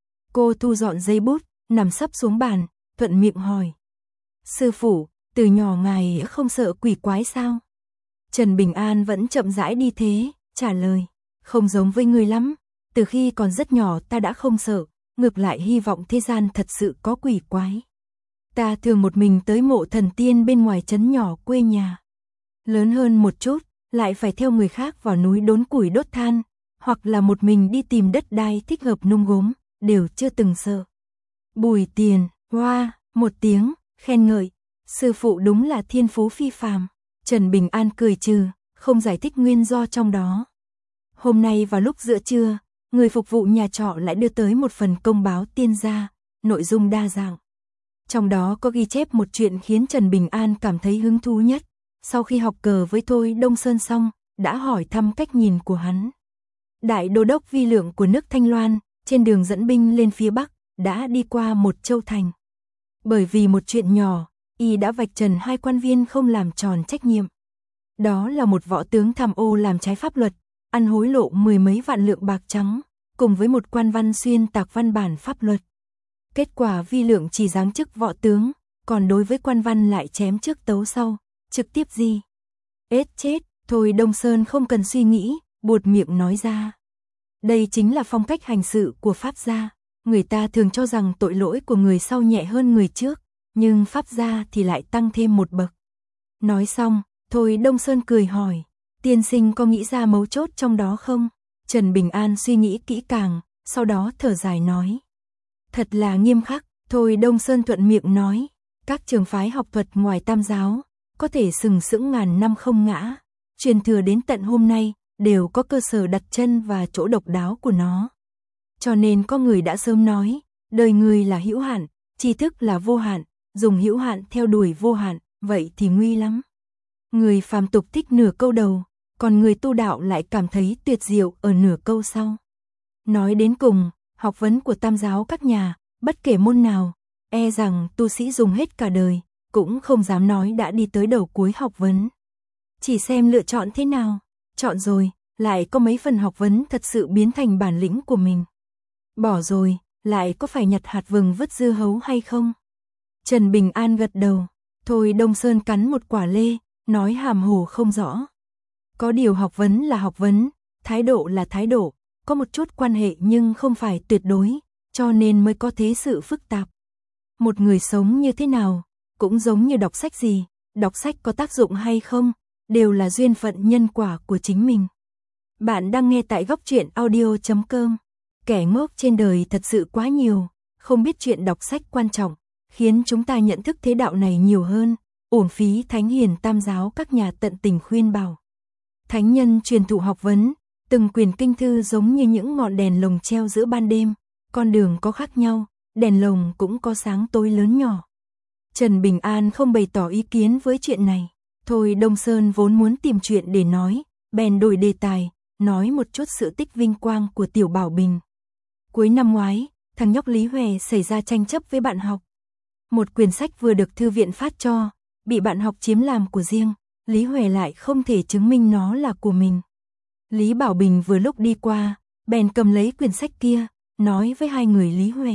Speaker 1: Cô thu dọn giấy bút, nằm sấp xuống bàn, thuận miệng hỏi. Sư phụ, từ nhỏ ngài không sợ quỷ quái sao? Trần Bình An vẫn chậm rãi đi thế, trả lời. Không giống với người lắm, từ khi còn rất nhỏ ta đã không sợ, ngược lại hy vọng thế gian thật sự có quỷ quái. Ta thường một mình tới mộ thần tiên bên ngoài trấn nhỏ quê nhà. Lớn hơn một chút, lại phải theo người khác vào núi đốn củi đốt than, hoặc là một mình đi tìm đất đai thích hợp nung gốm, đều chưa từng sợ. Bùi Tiền, hoa, một tiếng, khen ngợi. Sư phụ đúng là thiên phú phi phàm. Trần Bình An cười trừ, không giải thích nguyên do trong đó. Hôm nay vào lúc giữa trưa, người phục vụ nhà trọ lại đưa tới một phần công báo tiên gia, nội dung đa dạng. Trong đó có ghi chép một chuyện khiến Trần Bình An cảm thấy hứng thú nhất. Sau khi học cờ với Thôi Đông Sơn xong, đã hỏi thăm cách nhìn của hắn. Đại đô đốc Vi Lượng của nước Thanh Loan, trên đường dẫn binh lên phía Bắc, đã đi qua một châu thành. Bởi vì một chuyện nhỏ, y đã vạch trần 2 quan viên không làm tròn trách nhiệm. Đó là một võ tướng tham ô làm trái pháp luật, ăn hối lộ 10 mấy vạn lượng bạc trắng, cùng với một quan văn xuyên tạc văn bản pháp luật. Kết quả Vi Lượng chỉ giáng chức võ tướng, còn đối với quan văn lại chém trước tấu sau, trực tiếp gì. Ết chết, Thôi Đông Sơn không cần suy nghĩ, buột miệng nói ra. Đây chính là phong cách hành sự của Pháp gia. Người ta thường cho rằng tội lỗi của người sau nhẹ hơn người trước, nhưng Pháp gia thì lại tăng thêm một bậc. Nói xong, Thôi Đông Sơn cười hỏi, tiên sinh có nghĩ ra mấu chốt trong đó không? Trần Bình An suy nghĩ kỹ càng, sau đó thở dài nói. Thật là nghiêm khắc. Thôi Đông Sơn thuận miệng nói, các trường phái học thuật ngoài Tam giáo, có thể sừng sững ngàn năm không ngã, truyền thừa đến tận hôm nay, đều có cơ sở đặt chân và chỗ độc đáo của nó. Cho nên có người đã sớm nói, đời người là hữu hạn, tri thức là vô hạn, dùng hữu hạn theo đuổi vô hạn, vậy thì nguy lắm. Người phàm tục thích nửa câu đầu, còn người tu đạo lại cảm thấy tuyệt diệu ở nửa câu sau. Nói đến cùng, học vấn của Tam giáo các nhà, bất kể môn nào, e rằng tu sĩ dùng hết cả đời, cũng không dám nói đã đi tới đầu cuối học vấn. Chỉ xem lựa chọn thế nào, chọn rồi, lại có mấy phần học vấn thật sự biến thành bản lĩnh của mình. Bỏ rồi, lại có phải nhặt hạt vừng vứt dưa hấu hay không? Trần Bình An gật đầu, Thôi Đông Sơn cắn một quả lê, nói hàm hồ không rõ. Có điều học vấn là học vấn, thái độ là thái độ, có một chút quan hệ nhưng không phải tuyệt đối, cho nên mới có thế sự phức tạp. Một người sống như thế nào, cũng giống như đọc sách gì, đọc sách có tác dụng hay không, đều là duyên phận nhân quả của chính mình. Bạn đang nghe tại góc truyện audio.com. Kẻ ngốc trên đời thật sự quá nhiều, không biết chuyện đọc sách quan trọng, khiến chúng ta nhận thức thế đạo này nhiều hơn, uổng phí thánh hiền Tam giáo các nhà tận tình khuyên bảo. Thánh nhân truyền thụ học vấn, từng quyển kinh thư giống như những ngọn đèn lồng treo giữa ban đêm, con đường có khác nhau, đèn lồng cũng có sáng tối lớn nhỏ. Trần Bình An không bày tỏ ý kiến với chuyện này. Thôi Đông Sơn vốn muốn tìm chuyện để nói, bèn đổi đề tài, nói một chút sự tích vinh quang của Tiểu Bảo Bình. Cuối năm ngoái, thằng nhóc Lý Huệ xảy ra tranh chấp với bạn học. Một quyển sách vừa được thư viện phát cho, bị bạn học chiếm làm của riêng, Lý Huệ lại không thể chứng minh nó là của mình. Lý Bảo Bình vừa lúc đi qua, bèn cầm lấy quyển sách kia, nói với hai người Lý Huệ,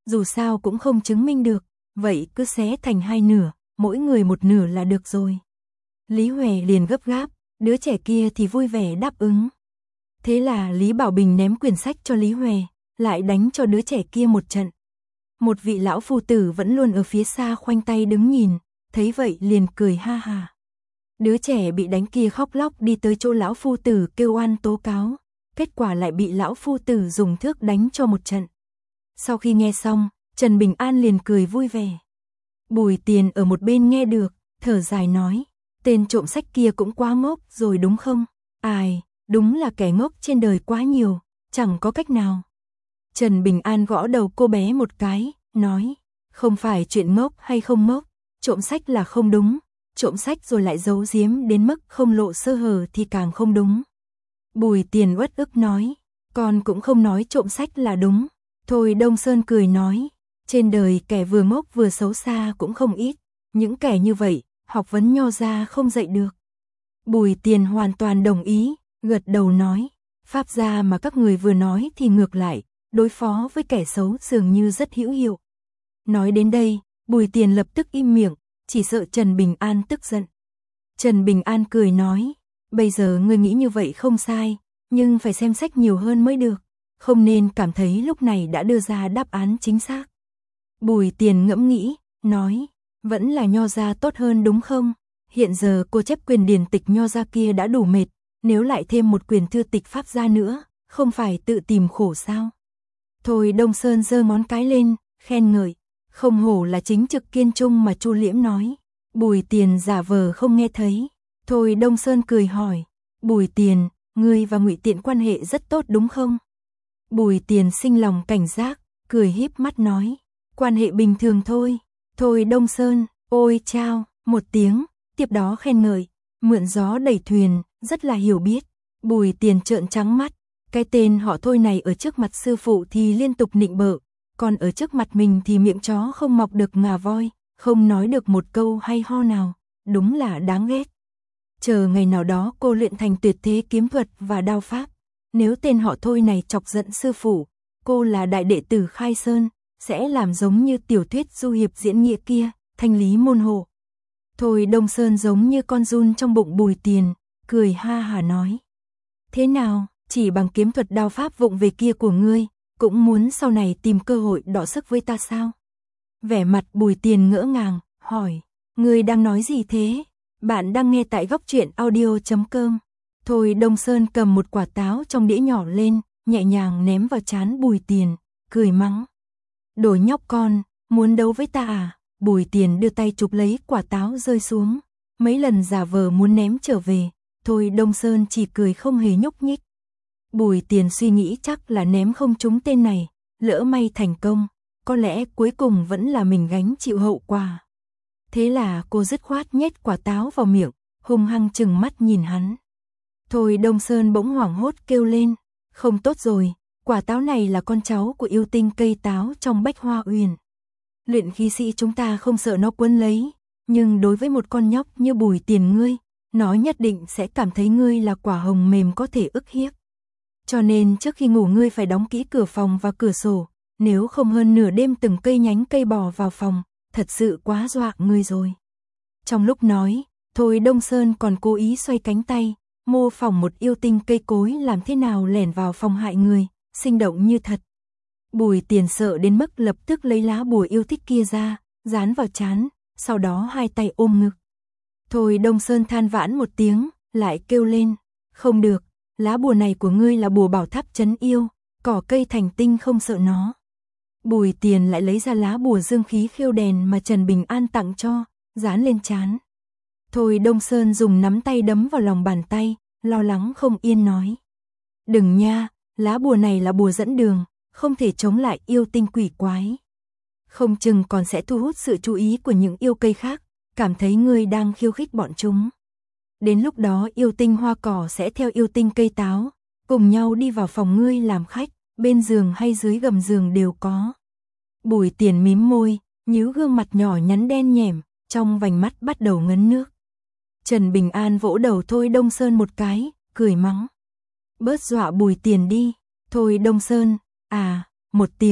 Speaker 1: dù sao cũng không chứng minh được, vậy cứ xé thành hai nửa, mỗi người một nửa là được rồi. Lý Huệ liền gấp gáp, đứa trẻ kia thì vui vẻ đáp ứng. Thế là Lý Bảo Bình ném quyển sách cho Lý Huệ, lại đánh cho đứa trẻ kia một trận. Một vị lão phu tử vẫn luôn ở phía xa khoanh tay đứng nhìn, thấy vậy liền cười ha ha. Đứa trẻ bị đánh kia khóc lóc đi tới chỗ lão phu tử kêu oan tố cáo, kết quả lại bị lão phu tử dùng thước đánh cho một trận. Sau khi nghe xong, Trần Bình An liền cười vui vẻ. Bùi Tiền ở một bên nghe được, thở dài nói, tên trộm sách kia cũng quá ngốc rồi đúng không? Ai, đúng là kẻ ngốc trên đời quá nhiều, chẳng có cách nào. Trần Bình An gõ đầu cô bé một cái, nói, không phải chuyện ngốc hay không ngốc, trộm sách là không đúng, trộm sách rồi lại giấu giếm đến mức không lộ sơ hở thì càng không đúng. Bùi Tiền uất ức nói, con cũng không nói trộm sách là đúng. Thôi Đông Sơn cười nói, trên đời kẻ vừa ngốc vừa xấu xa cũng không ít, những kẻ như vậy, học vấn nho ra không dạy được. Bùi Tiền hoàn toàn đồng ý, gật đầu nói, pháp gia mà các người vừa nói thì ngược lại, đối phó với kẻ xấu dường như rất hữu hiệu. Nói đến đây, Bùi Tiền lập tức im miệng, chỉ sợ Trần Bình An tức giận. Trần Bình An cười nói, bây giờ ngươi nghĩ như vậy không sai, nhưng phải xem sách nhiều hơn mới được, không nên cảm thấy lúc này đã đưa ra đáp án chính xác. Bùi Tiền ngẫm nghĩ, nói, vẫn là nho gia tốt hơn đúng không? Hiện giờ cô chép quyền điển tịch nho gia kia đã đủ mệt, nếu lại thêm một quyền thư tịch pháp gia nữa, không phải tự tìm khổ sao? Thôi Đông Sơn giơ ngón cái lên, khen ngợi, không hổ là chính trực kiên trung mà Chu Liễm nói. Bùi Tiền giả vờ không nghe thấy. Thôi Đông Sơn cười hỏi, Bùi Tiền, ngươi và Ngụy Tiện quan hệ rất tốt đúng không? Bùi Tiền sinh lòng cảnh giác, cười híp mắt nói, quan hệ bình thường thôi. Thôi Đông Sơn, ôi chao, một tiếng, tiếp đó khen ngợi, mượn gió đẩy thuyền, rất là hiểu biết. Bùi Tiền trợn trắng mắt, cái tên họ Thôi này ở trước mặt sư phụ thì liên tục nịnh bợ, còn ở trước mặt mình thì miệng chó không mọc được ngà voi, không nói được một câu hay ho nào, đúng là đáng ghét. Chờ ngày nào đó cô luyện thành tuyệt thế kiếm thuật và đao pháp, nếu tên họ Thôi này chọc giận sư phụ, cô là đại đệ tử Khai Sơn, sẽ làm giống như tiểu thuyết du hiệp diễn nghĩa kia, thanh lý môn hộ. Thôi Đông Sơn giống như con giun trong bụng Bùi Tiền, cười ha hả nói, thế nào, chỉ bằng kiếm thuật đao pháp vụng về kia của ngươi, cũng muốn sau này tìm cơ hội đọ sức với ta sao? Vẻ mặt Bùi Tiền ngỡ ngàng, hỏi, ngươi đang nói gì thế? Bạn đang nghe tại góc truyện audio.com. Thôi Đông Sơn cầm một quả táo trong đĩa nhỏ lên, nhẹ nhàng ném vào trán Bùi Tiền, cười mắng. Đồ nhóc con, muốn đấu với ta à? Bùi Tiền đưa tay chụp lấy quả táo rơi xuống, mấy lần giả vờ muốn ném trở về, thôi Đông Sơn chỉ cười không hề nhúc nhích. Bùi Tiền suy nghĩ chắc là ném không trúng tên này, lỡ may thành công, có lẽ cuối cùng vẫn là mình gánh chịu hậu quả. Thế là cô dứt khoát nhét quả táo vào miệng, hung hăng trừng mắt nhìn hắn. Thôi Đông Sơn bỗng hoảng hốt kêu lên, không tốt rồi, quả táo này là con cháu của yêu tinh cây táo trong Bách Hoa Uyển. Luyện khí sĩ chúng ta không sợ nó quấn lấy, nhưng đối với một con nhóc như Bùi Tiền ngươi, nó nhất định sẽ cảm thấy ngươi là quả hồng mềm có thể ức hiếp. Cho nên trước khi ngủ ngươi phải đóng kỹ cửa phòng và cửa sổ, nếu không hơn nửa đêm từng cây nhánh cây bò vào phòng, thật sự quá dọa ngươi rồi. Trong lúc nói, Thôi Đông Sơn còn cố ý xoay cánh tay, mô phỏng một yêu tinh cây cối làm thế nào lẻn vào phòng hại người, sinh động như thật. Bùi Tiền sợ đến mức lập tức lấy lá bùa yêu thích kia ra, dán vào trán, sau đó hai tay ôm ngực. Thôi Đông Sơn than vãn một tiếng, lại kêu lên, không được, lá bùa này của ngươi là bùa bảo tháp trấn yêu, cỏ cây thành tinh không sợ nó. Bùi Tiền lại lấy ra lá bùa dương khí khiêu đèn mà Trần Bình An tặng cho, dán lên trán. Thôi Đông Sơn dùng nắm tay đấm vào lòng bàn tay, lo lắng không yên nói. Đừng nha, lá bùa này là bùa dẫn đường, không thể chống lại yêu tinh quỷ quái. Không chừng còn sẽ thu hút sự chú ý của những yêu cây khác, cảm thấy ngươi đang khiêu khích bọn chúng. Đến lúc đó yêu tinh hoa cỏ sẽ theo yêu tinh cây táo, cùng nhau đi vào phòng ngươi làm khách, bên giường hay dưới gầm giường đều có. Bùi Tiền mím môi, nhíu gương mặt nhỏ nhắn đen nhẻm, trong vành mắt bắt đầu ngấn nước. Trần Bình An vỗ đầu Thôi Đông Sơn một cái, cười mắng. Bớt dọa Bùi Tiền đi, Thôi Đông Sơn, à, một tiếng,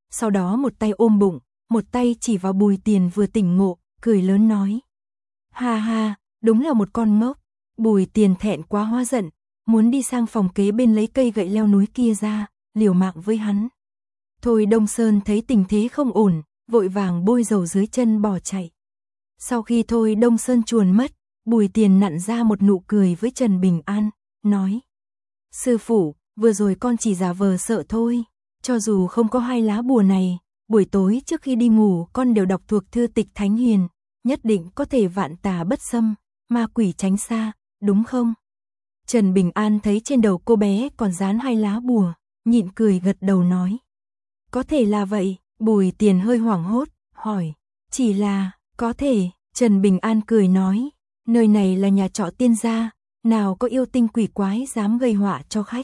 Speaker 1: sau đó một tay ôm bụng, một tay chỉ vào Bùi Tiền vừa tỉnh ngộ, cười lớn nói. Ha ha, đúng là một con ngốc. Bùi Tiền thẹn quá hóa giận, muốn đi sang phòng kế bên lấy cây gậy leo núi kia ra, liều mạng với hắn. Thôi Đông Sơn thấy tình thế không ổn, vội vàng bôi dầu dưới chân bỏ chạy. Sau khi Thôi Đông Sơn chuồn mất, Bùi Tiền nặn ra một nụ cười với Trần Bình An, nói. Sư phụ, vừa rồi con chỉ giả vờ sợ thôi, cho dù không có 2 lá bùa này, buổi tối trước khi đi ngủ con đều đọc thuộc thư tịch Thánh Hiền, nhất định có thể vạn tà bất xâm, ma quỷ tránh xa, đúng không? Trần Bình An thấy trên đầu cô bé còn dán 2 lá bùa, nhịn cười gật đầu nói. Có thể là vậy. Bùi Tiền hơi hoảng hốt, hỏi. Chỉ là, có thể. Trần Bình An cười nói. Nơi này là nhà trọ tiên gia, nào có yêu tinh quỷ quái dám gây họa cho khách.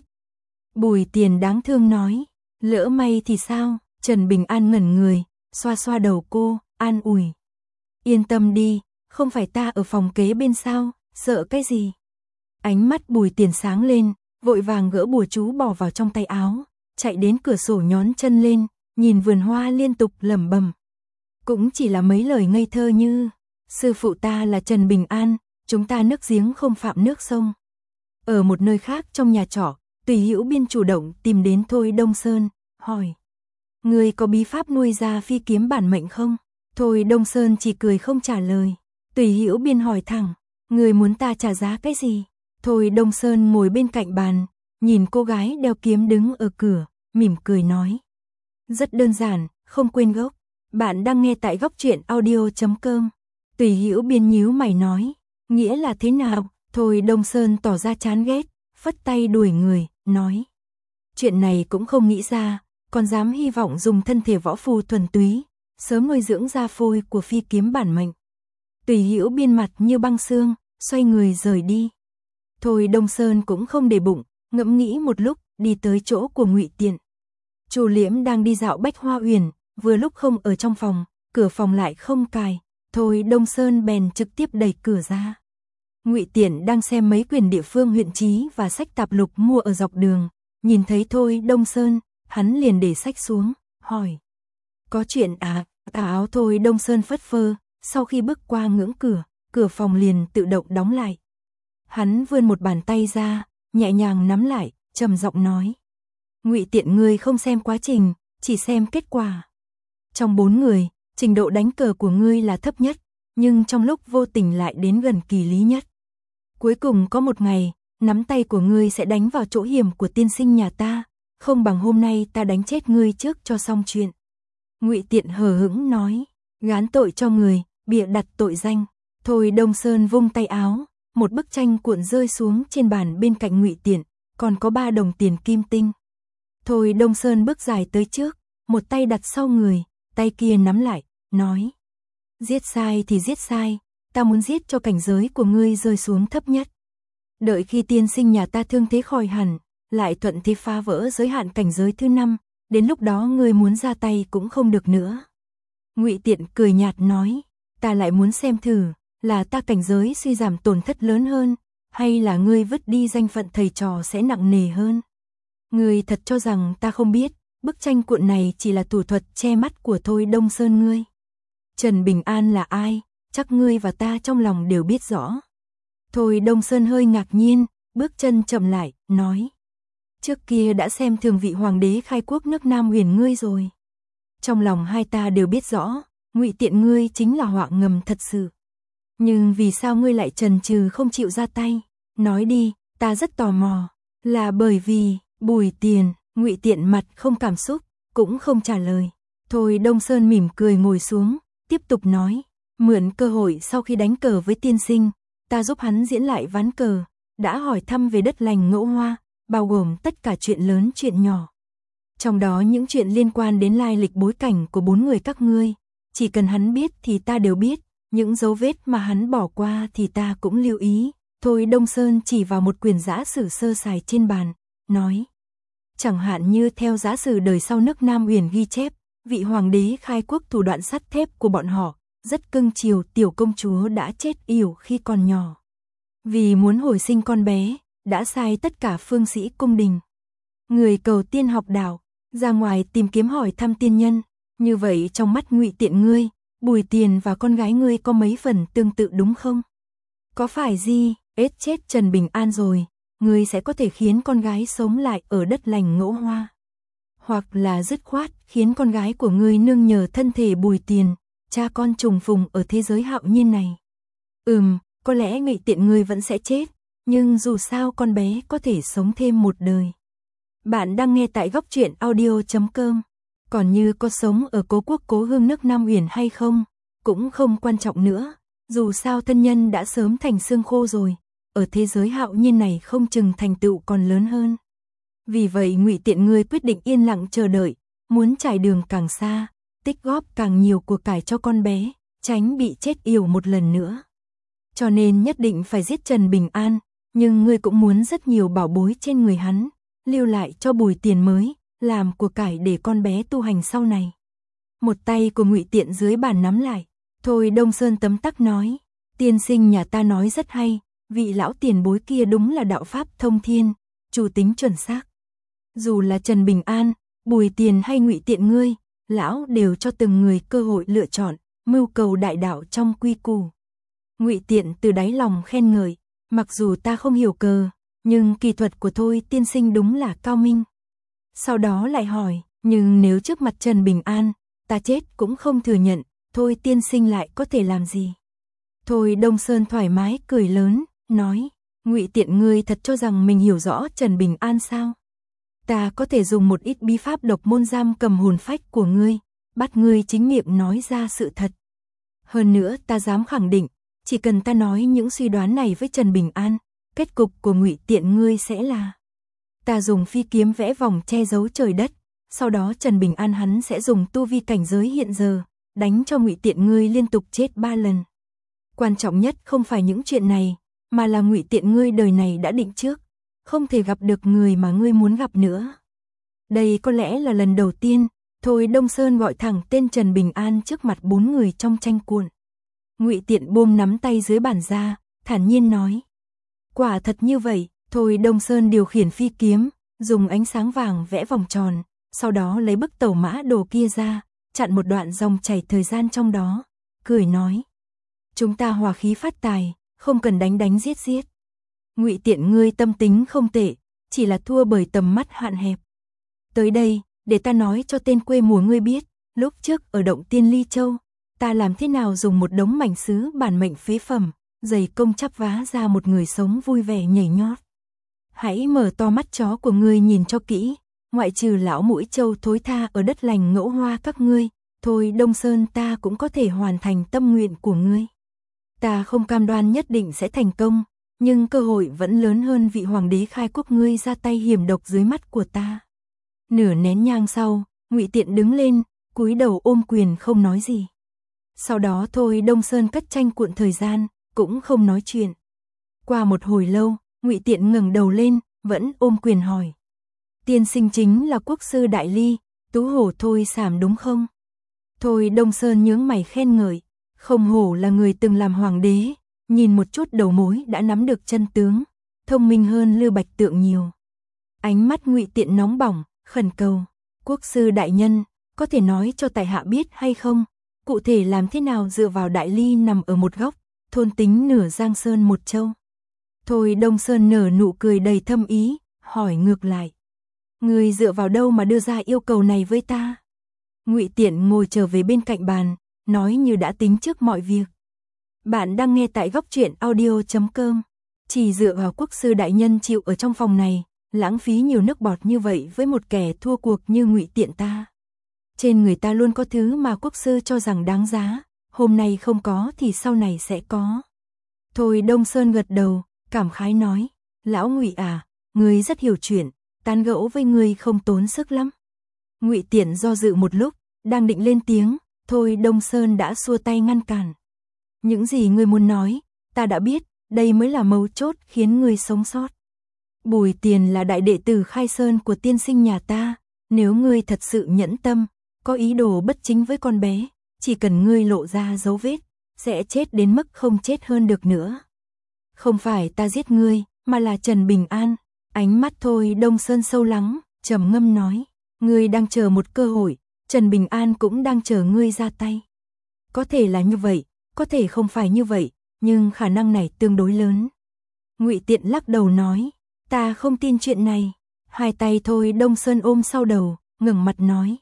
Speaker 1: Bùi Tiền đáng thương nói. Lỡ may thì sao? Trần Bình An ngẩn người, xoa xoa đầu cô, an ủi. Yên tâm đi, không phải ta ở phòng kế bên sao, sợ cái gì? Ánh mắt Bùi Tiền sáng lên, vội vàng gỡ bùa chú bỏ vào trong tay áo, chạy đến cửa sổ nhón chân lên, nhìn vườn hoa liên tục lẩm bẩm. Cũng chỉ là mấy lời ngây thơ như, sư phụ ta là Trần Bình An, chúng ta nước giếng không phạm nước sông. Ở một nơi khác trong nhà trọ, Tùy Hữu Biên chủ động tìm đến Thôi Đông Sơn, hỏi. Người có bí pháp nuôi ra phi kiếm bản mệnh không? Thôi Đông Sơn chỉ cười không trả lời. Tùy Hữu Biên hỏi thẳng, người muốn ta trả giá cái gì? Thôi Đông Sơn ngồi bên cạnh bàn, nhìn cô gái đeo kiếm đứng ở cửa, mỉm cười nói. Rất đơn giản, không quên gốc. Bạn đang nghe tại góc truyện audio.com. Tùy Hữu Biên nhíu mày nói. Nghĩa là thế nào? Thôi Đông Sơn tỏ ra chán ghét, phất tay đuổi người, nói. Chuyện này cũng không nghĩ ra, còn dám hy vọng dùng thân thể võ phu thuần túy, sớm nuôi dưỡng ra phôi của phi kiếm bản mệnh. Tùy Hữu Biên mặt như băng xương, xoay người rời đi. Thôi Đông Sơn cũng không để bụng, ngẫm nghĩ một lúc, đi tới chỗ của Ngụy Tiện. Chu Liễm đang đi dạo Bách Hoa Uyển, vừa lúc không ở trong phòng, cửa phòng lại không cài, Thôi Đông Sơn bèn trực tiếp đẩy cửa ra. Ngụy Tiện đang xem mấy quyển địa phương huyện chí và sách tạp lục mua ở dọc đường, nhìn thấy Thôi Đông Sơn, hắn liền để sách xuống, hỏi. Có chuyện à? Áo Thôi Đông Sơn phất phơ, sau khi bước qua ngưỡng cửa, cửa phòng liền tự động đóng lại. Hắn vươn một bàn tay ra, nhẹ nhàng nắm lại, trầm giọng nói. Ngụy Tiện ngươi không xem quá trình, chỉ xem kết quả. Trong 4 người, trình độ đánh cờ của ngươi là thấp nhất, nhưng trong lúc vô tình lại đến gần kỳ lý nhất. Cuối cùng có một ngày, nắm tay của ngươi sẽ đánh vào chỗ hiểm của tiên sinh nhà ta, không bằng hôm nay ta đánh chết ngươi trước cho xong chuyện. Ngụy Tiện hờ hững nói, gán tội cho người, bịa đặt tội danh. Thôi Đông Sơn vung tay áo, một bức tranh cuộn rơi xuống trên bàn bên cạnh Ngụy Tiện, còn có 3 đồng tiền kim tinh. Thôi Đông Sơn bước dài tới trước, một tay đặt sau người, tay kia nắm lại, nói. Giết sai thì giết sai, ta muốn giết cho cảnh giới của ngươi rơi xuống thấp nhất. Đợi khi tiên sinh nhà ta thương thế khỏi hẳn, lại thuận thế phá vỡ giới hạn cảnh giới thứ 5, đến lúc đó ngươi muốn ra tay cũng không được nữa. Ngụy Tiện cười nhạt nói, ta lại muốn xem thử, là ta cảnh giới suy giảm tổn thất lớn hơn, hay là ngươi vứt đi danh phận thầy trò sẽ nặng nề hơn. Ngươi thật cho rằng ta không biết, bức tranh cuộn này chỉ là thủ thuật che mắt của Thôi Đông Sơn ngươi. Trần Bình An là ai, chắc ngươi và ta trong lòng đều biết rõ. Thôi Đông Sơn hơi ngạc nhiên, bước chân chậm lại, nói. Trước kia đã xem thường vị hoàng đế khai quốc nước Nam Huyền ngươi rồi. Trong lòng hai ta đều biết rõ, Ngụy Tiện ngươi chính là họa ngầm thật sự. Nhưng vì sao ngươi lại chần chừ không chịu ra tay? Nói đi, ta rất tò mò. Là bởi vì, Bùi Tiền. Ngụy Tiện mặt không cảm xúc, cũng không trả lời. Thôi Đông Sơn mỉm cười ngồi xuống, tiếp tục nói. Mượn cơ hội sau khi đánh cờ với tiên sinh, ta giúp hắn diễn lại ván cờ, đã hỏi thăm về đất lành Ngẫu Hoa, bao gồm tất cả chuyện lớn chuyện nhỏ. Trong đó những chuyện liên quan đến lai lịch bối cảnh của 4 người các ngươi, chỉ cần hắn biết thì ta đều biết, những dấu vết mà hắn bỏ qua thì ta cũng lưu ý. Thôi Đông Sơn chỉ vào một quyển giã sử sơ sài trên bàn, nói. Chẳng hạn như theo giã sử đời sau nước Nam Huyền ghi chép, vị hoàng đế khai quốc thủ đoạn sắt thép của bọn họ, rất cưng chiều tiểu công chúa đã chết yểu khi còn nhỏ. Vì muốn hồi sinh con bé, đã sai tất cả phương sĩ cung đình. Người cầu tiên học đạo, ra ngoài tìm kiếm hỏi thăm tiên nhân, như vậy trong mắt Ngụy Tiện ngươi, Bùi Tiền và con gái ngươi có mấy phần tương tự đúng không? Có phải gì, ết chết Trần Bình An rồi, ngươi sẽ có thể khiến con gái sống lại ở đất lành Ngỗ Hoa. Hoặc là dứt khoát khiến con gái của ngươi nương nhờ thân thể Bùi Tiền, cha con trùng phùng ở thế giới hạo nhiên này. Có lẽ Ngụy Tiện ngươi vẫn sẽ chết, nhưng dù sao con bé có thể sống thêm một đời. Bạn đang nghe tại Góc Truyện Audio.com. Còn như có sống ở Cố Quốc Cố Hương nước Nam Uyển hay không, cũng không quan trọng nữa, dù sao thân nhân đã sớm thành xương khô rồi, ở thế giới hạo nhiên này không chừng thành tựu còn lớn hơn. Vì vậy Ngụy Tiện ngươi quyết định yên lặng chờ đợi, muốn trải đường càng xa, tích góp càng nhiều của cải cho con bé, tránh bị chết yểu một lần nữa. Cho nên nhất định phải giết Trần Bình An, nhưng ngươi cũng muốn rất nhiều bảo bối trên người hắn, lưu lại cho Bùi Tiền mới, làm của cải để con bé tu hành sau này. Một tay của Ngụy Tiện dưới bàn nắm lại, Thôi Đông Sơn tấm tắc nói, tiên sinh nhà ta nói rất hay, vị lão tiền bối kia đúng là đạo pháp thông thiên, chủ tính chuẩn xác. Dù là Trần Bình An, Bùi Tiền hay Ngụy Tiện ngươi, lão đều cho từng người cơ hội lựa chọn, mưu cầu đại đạo trong quy củ. Ngụy Tiện từ đáy lòng khen ngợi, mặc dù ta không hiểu cờ, nhưng kỳ thuật của Thôi tiên sinh đúng là cao minh. Sau đó lại hỏi, nhưng nếu trước mặt Trần Bình An, ta chết cũng không thừa nhận, Thôi tiên sinh lại có thể làm gì? Thôi Đông Sơn thoải mái cười lớn, nói, Ngụy Tiện ngươi thật cho rằng mình hiểu rõ Trần Bình An sao? Ta có thể dùng một ít bí pháp độc môn giam cầm hồn phách của ngươi, bắt ngươi chính miệng nói ra sự thật. Hơn nữa ta dám khẳng định, chỉ cần ta nói những suy đoán này với Trần Bình An, kết cục của Ngụy Tiện ngươi sẽ là ta dùng phi kiếm vẽ vòng che giấu trời đất, sau đó Trần Bình An hắn sẽ dùng tu vi cảnh giới hiện giờ, đánh cho Ngụy Tiện ngươi liên tục chết 3 lần. Quan trọng nhất không phải những chuyện này, mà là Ngụy Tiện ngươi đời này đã định trước, không thể gặp được người mà ngươi muốn gặp nữa. Đây có lẽ là lần đầu tiên, Thôi Đông Sơn gọi thẳng tên Trần Bình An trước mặt 4 người trong tranh cuộn. Ngụy Tiện buông nắm tay dưới bàn ra, thản nhiên nói. Quả thật như vậy, Thôi Đông Sơn điều khiển phi kiếm, dùng ánh sáng vàng vẽ vòng tròn, sau đó lấy bức tẩu mã đồ kia ra, chặn một đoạn dòng chảy thời gian trong đó, cười nói. Chúng ta hòa khí phát tài, không cần đánh đánh giết giết. Ngụy Tiện ngươi tâm tính không tệ, chỉ là thua bởi tầm mắt hạn hẹp. Tới đây, để ta nói cho tên quê mùa ngươi biết, lúc trước ở động Tiên Ly Châu, ta làm thế nào dùng một đống mảnh sứ bản mệnh phế phẩm, dày công chắp vá ra một người sống vui vẻ nhảy nhót. Hãy mở to mắt chó của ngươi nhìn cho kỹ, ngoại trừ lão mũi trâu thối tha ở đất lành Ngỗ Hoa các ngươi, Thôi Đông Sơn ta cũng có thể hoàn thành tâm nguyện của ngươi. Ta không cam đoan nhất định sẽ thành công, nhưng cơ hội vẫn lớn hơn vị hoàng đế khai quốc ngươi ra tay hiểm độc dưới mắt của ta. Nửa nén nhang sau, Ngụy Tiện đứng lên, cúi đầu ôm quyền không nói gì. Sau đó Thôi Đông Sơn cất tranh cuộn thời gian, cũng không nói chuyện. Qua một hồi lâu, Ngụy Tiện ngẩng đầu lên, vẫn ôm quyền hỏi. Tiên sinh chính là quốc sư Đại Ly, Tú Hổ Thôi Sảm đúng không? Thôi Đông Sơn nhướng mày khen ngợi, không hổ là người từng làm hoàng đế, nhìn một chút đầu mối đã nắm được chân tướng, thông minh hơn Lưu Bạch Tượng nhiều. Ánh mắt Ngụy Tiện nóng bỏng, khẩn cầu, quốc sư đại nhân, có thể nói cho tại hạ biết hay không, cụ thể làm thế nào dựa vào Đại Ly nằm ở một góc, thôn tính nửa Giang Sơn một châu. Thôi Đông Sơn nở nụ cười đầy thâm ý, hỏi ngược lại. Người dựa vào đâu mà đưa ra yêu cầu này với ta? Ngụy Tiện ngồi trở về bên cạnh bàn, nói như đã tính trước mọi việc. Bạn đang nghe tại Góc Truyện Audio.com. Chỉ dựa vào quốc sư đại nhân chịu ở trong phòng này, lãng phí nhiều nước bọt như vậy với một kẻ thua cuộc như Ngụy Tiện ta. Trên người ta luôn có thứ mà quốc sư cho rằng đáng giá, hôm nay không có thì sau này sẽ có. Thôi Đông Sơn gật đầu, cảm khái nói, lão Ngụy à, ngươi rất hiểu chuyện, tán gẫu với ngươi không tốn sức lắm. Ngụy Tiện do dự một lúc, đang định lên tiếng, Thôi Đông Sơn đã xua tay ngăn cản. Những gì ngươi muốn nói, ta đã biết, đây mới là mấu chốt khiến ngươi sống sót. Bùi Tiền là đại đệ tử Khai Sơn của tiên sinh nhà ta, nếu ngươi thật sự nhẫn tâm, có ý đồ bất chính với con bé, chỉ cần ngươi lộ ra dấu vết, sẽ chết đến mức không chết hơn được nữa. Không phải ta giết ngươi, mà là Trần Bình An. Ánh mắt Thôi Đông Sơn sâu lắng, trầm ngâm nói. Ngươi đang chờ một cơ hội, Trần Bình An cũng đang chờ ngươi ra tay. Có thể là như vậy, có thể không phải như vậy, nhưng khả năng này tương đối lớn. Ngụy Tiện lắc đầu nói, ta không tin chuyện này. Hai tay Thôi Đông Sơn ôm sau đầu, ngẩng mặt nói.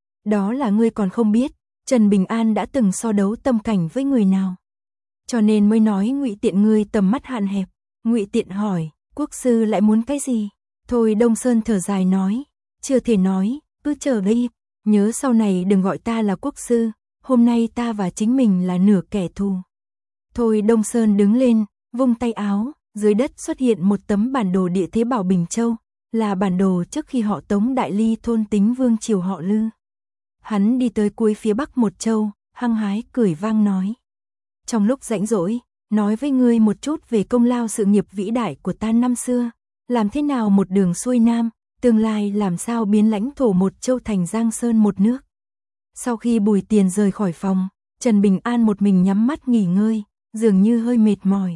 Speaker 1: Đó là ngươi còn không biết, Trần Bình An đã từng so đấu tâm cảnh với người nào. Cho nên mới nói Ngụy Tiện ngươi tầm mắt hạn hẹp. Ngụy Tiện hỏi, quốc sư lại muốn cái gì? Thôi Đông Sơn thở dài nói, chưa thể nói, cứ chờ đây. Nhớ sau này đừng gọi ta là quốc sư, hôm nay ta và chính mình là nửa kẻ thù. Thôi Đông Sơn đứng lên, vung tay áo, dưới đất xuất hiện một tấm bản đồ địa thế Bảo Bình Châu, là bản đồ trước khi họ Tống đại ly thôn tính vương triều họ Lư. Hắn đi tới cuối phía bắc một châu, hăng hái cười vang nói. Trong lúc rảnh rỗi, nói với ngươi một chút về công lao sự nghiệp vĩ đại của ta năm xưa, làm thế nào một đường xuôi nam, tương lai làm sao biến lãnh thổ một châu thành Giang Sơn một nước. Sau khi Bùi Tiền rời khỏi phòng, Trần Bình An một mình nhắm mắt nghỉ ngơi, dường như hơi mệt mỏi.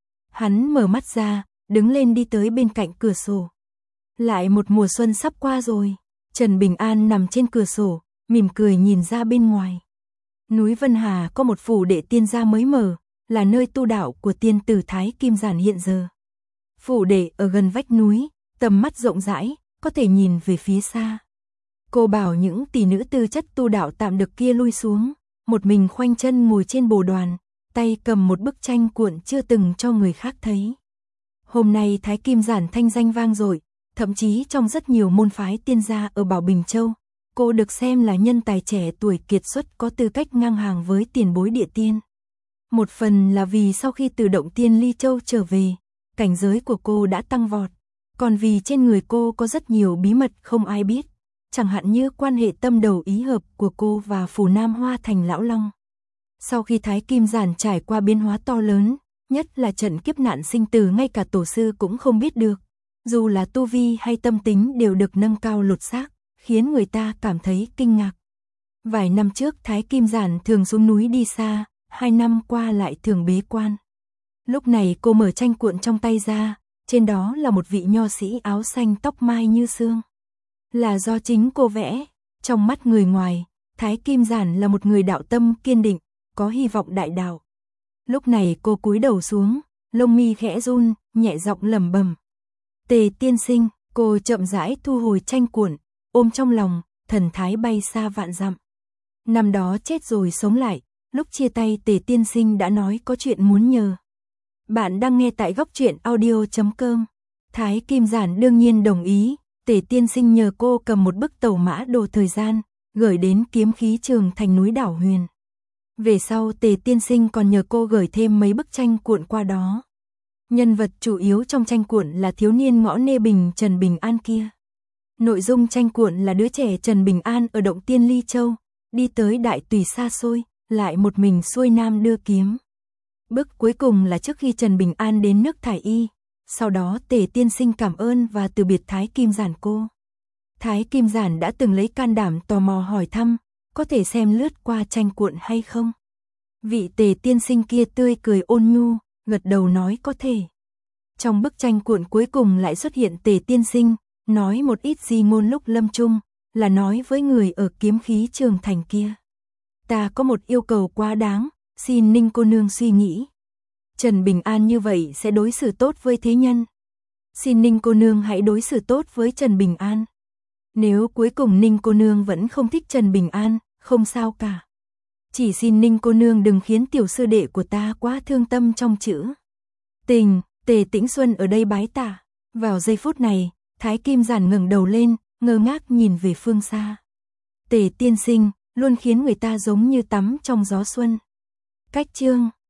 Speaker 1: Hắn mở mắt ra, đứng lên đi tới bên cạnh cửa sổ. Lại một mùa xuân sắp qua rồi, Trần Bình An nằm trên cửa sổ, mỉm cười nhìn ra bên ngoài. Núi Vân Hà có một phủ đệ tiên gia mới mở, là nơi tu đạo của tiên tử Thái Kim Giản hiện giờ. Phủ đệ ở gần vách núi, tầm mắt rộng rãi, có thể nhìn về phía xa. Cô bảo những tỷ nữ tư chất tu đạo tạm được kia lui xuống, một mình khoanh chân ngồi trên bồ đoàn, tay cầm một bức tranh cuộn chưa từng cho người khác thấy. Hôm nay Thái Kim Giản thanh danh vang dội, thậm chí trong rất nhiều môn phái tiên gia ở Bảo Bình Châu, cô được xem là nhân tài trẻ tuổi kiệt xuất có tư cách ngang hàng với tiền bối địa tiên. Một phần là vì sau khi từ động tiên Ly Châu trở về, cảnh giới của cô đã tăng vọt, còn vì trên người cô có rất nhiều bí mật không ai biết, chẳng hạn như quan hệ tâm đầu ý hợp của cô và Phù Nam Hoa Thành Lão Long. Sau khi Thái Kim Giản trải qua biến hóa to lớn, nhất là trận kiếp nạn sinh tử ngay cả tổ sư cũng không biết được, dù là tu vi hay tâm tính đều được nâng cao lột xác, khiến người ta cảm thấy kinh ngạc. Vài năm trước Thái Kim Giản thường xuống núi đi xa, 2 năm qua lại thường bế quan. Lúc này cô mở tranh cuộn trong tay ra, trên đó là một vị nho sĩ áo xanh tóc mai như sương. Là do chính cô vẽ, trong mắt người ngoài, Thái Kim Giản là một người đạo tâm kiên định, có hy vọng đại đạo. Lúc này cô cúi đầu xuống, lông mi khẽ run, nhẹ giọng lẩm bẩm. Tề tiên sinh, cô chậm rãi thu hồi tranh cuộn, ôm trong lòng, thần thái bay xa vạn dặm. Năm đó chết rồi sống lại, lúc chia tay Tề tiên sinh đã nói có chuyện muốn nhờ. Bạn đang nghe tại góc truyện audio.com. Thái Kim Giản đương nhiên đồng ý, Tề tiên sinh nhờ cô cầm một bức tàu mã đồ thời gian, gửi đến kiếm khí trường thành núi Đảo Huyền. Về sau Tề tiên sinh còn nhờ cô gửi thêm mấy bức tranh cuộn qua đó. Nhân vật chủ yếu trong tranh cuộn là thiếu niên ngõ nê bình Trần Bình An kia. Nội dung tranh cuộn là đứa trẻ Trần Bình An ở động tiên Ly Châu, đi tới đại tùy xa xôi, lại một mình xuôi nam đưa kiếm. Bước cuối cùng là trước khi Trần Bình An đến nước Thải Y, sau đó Tề tiên sinh cảm ơn và từ biệt Thái Kim Giản cô. Thái Kim Giản đã từng lấy can đảm tò mò hỏi thăm, có thể xem lướt qua tranh cuộn hay không? Vị Tề tiên sinh kia tươi cười ôn nhu, gật đầu nói có thể. Trong bức tranh cuộn cuối cùng lại xuất hiện Tề tiên sinh, nói một ít di ngôn lúc lâm chung, là nói với người ở kiếm khí trường thành kia. Ta có một yêu cầu quá đáng, xin Ninh cô nương suy nghĩ. Trần Bình An như vậy sẽ đối xử tốt với thế nhân. Xin Ninh cô nương hãy đối xử tốt với Trần Bình An. Nếu cuối cùng Ninh cô nương vẫn không thích Trần Bình An, không sao cả. Chỉ xin Ninh cô nương đừng khiến tiểu sư đệ của ta quá thương tâm trong chữ tình. Tề Tĩnh Xuân ở đây bái tạ. Vào giây phút này, Thái Kim Giản ngẩng đầu lên, ngơ ngác nhìn về phương xa. Tề tiên sinh luôn khiến người ta giống như tắm trong gió xuân. Cách chương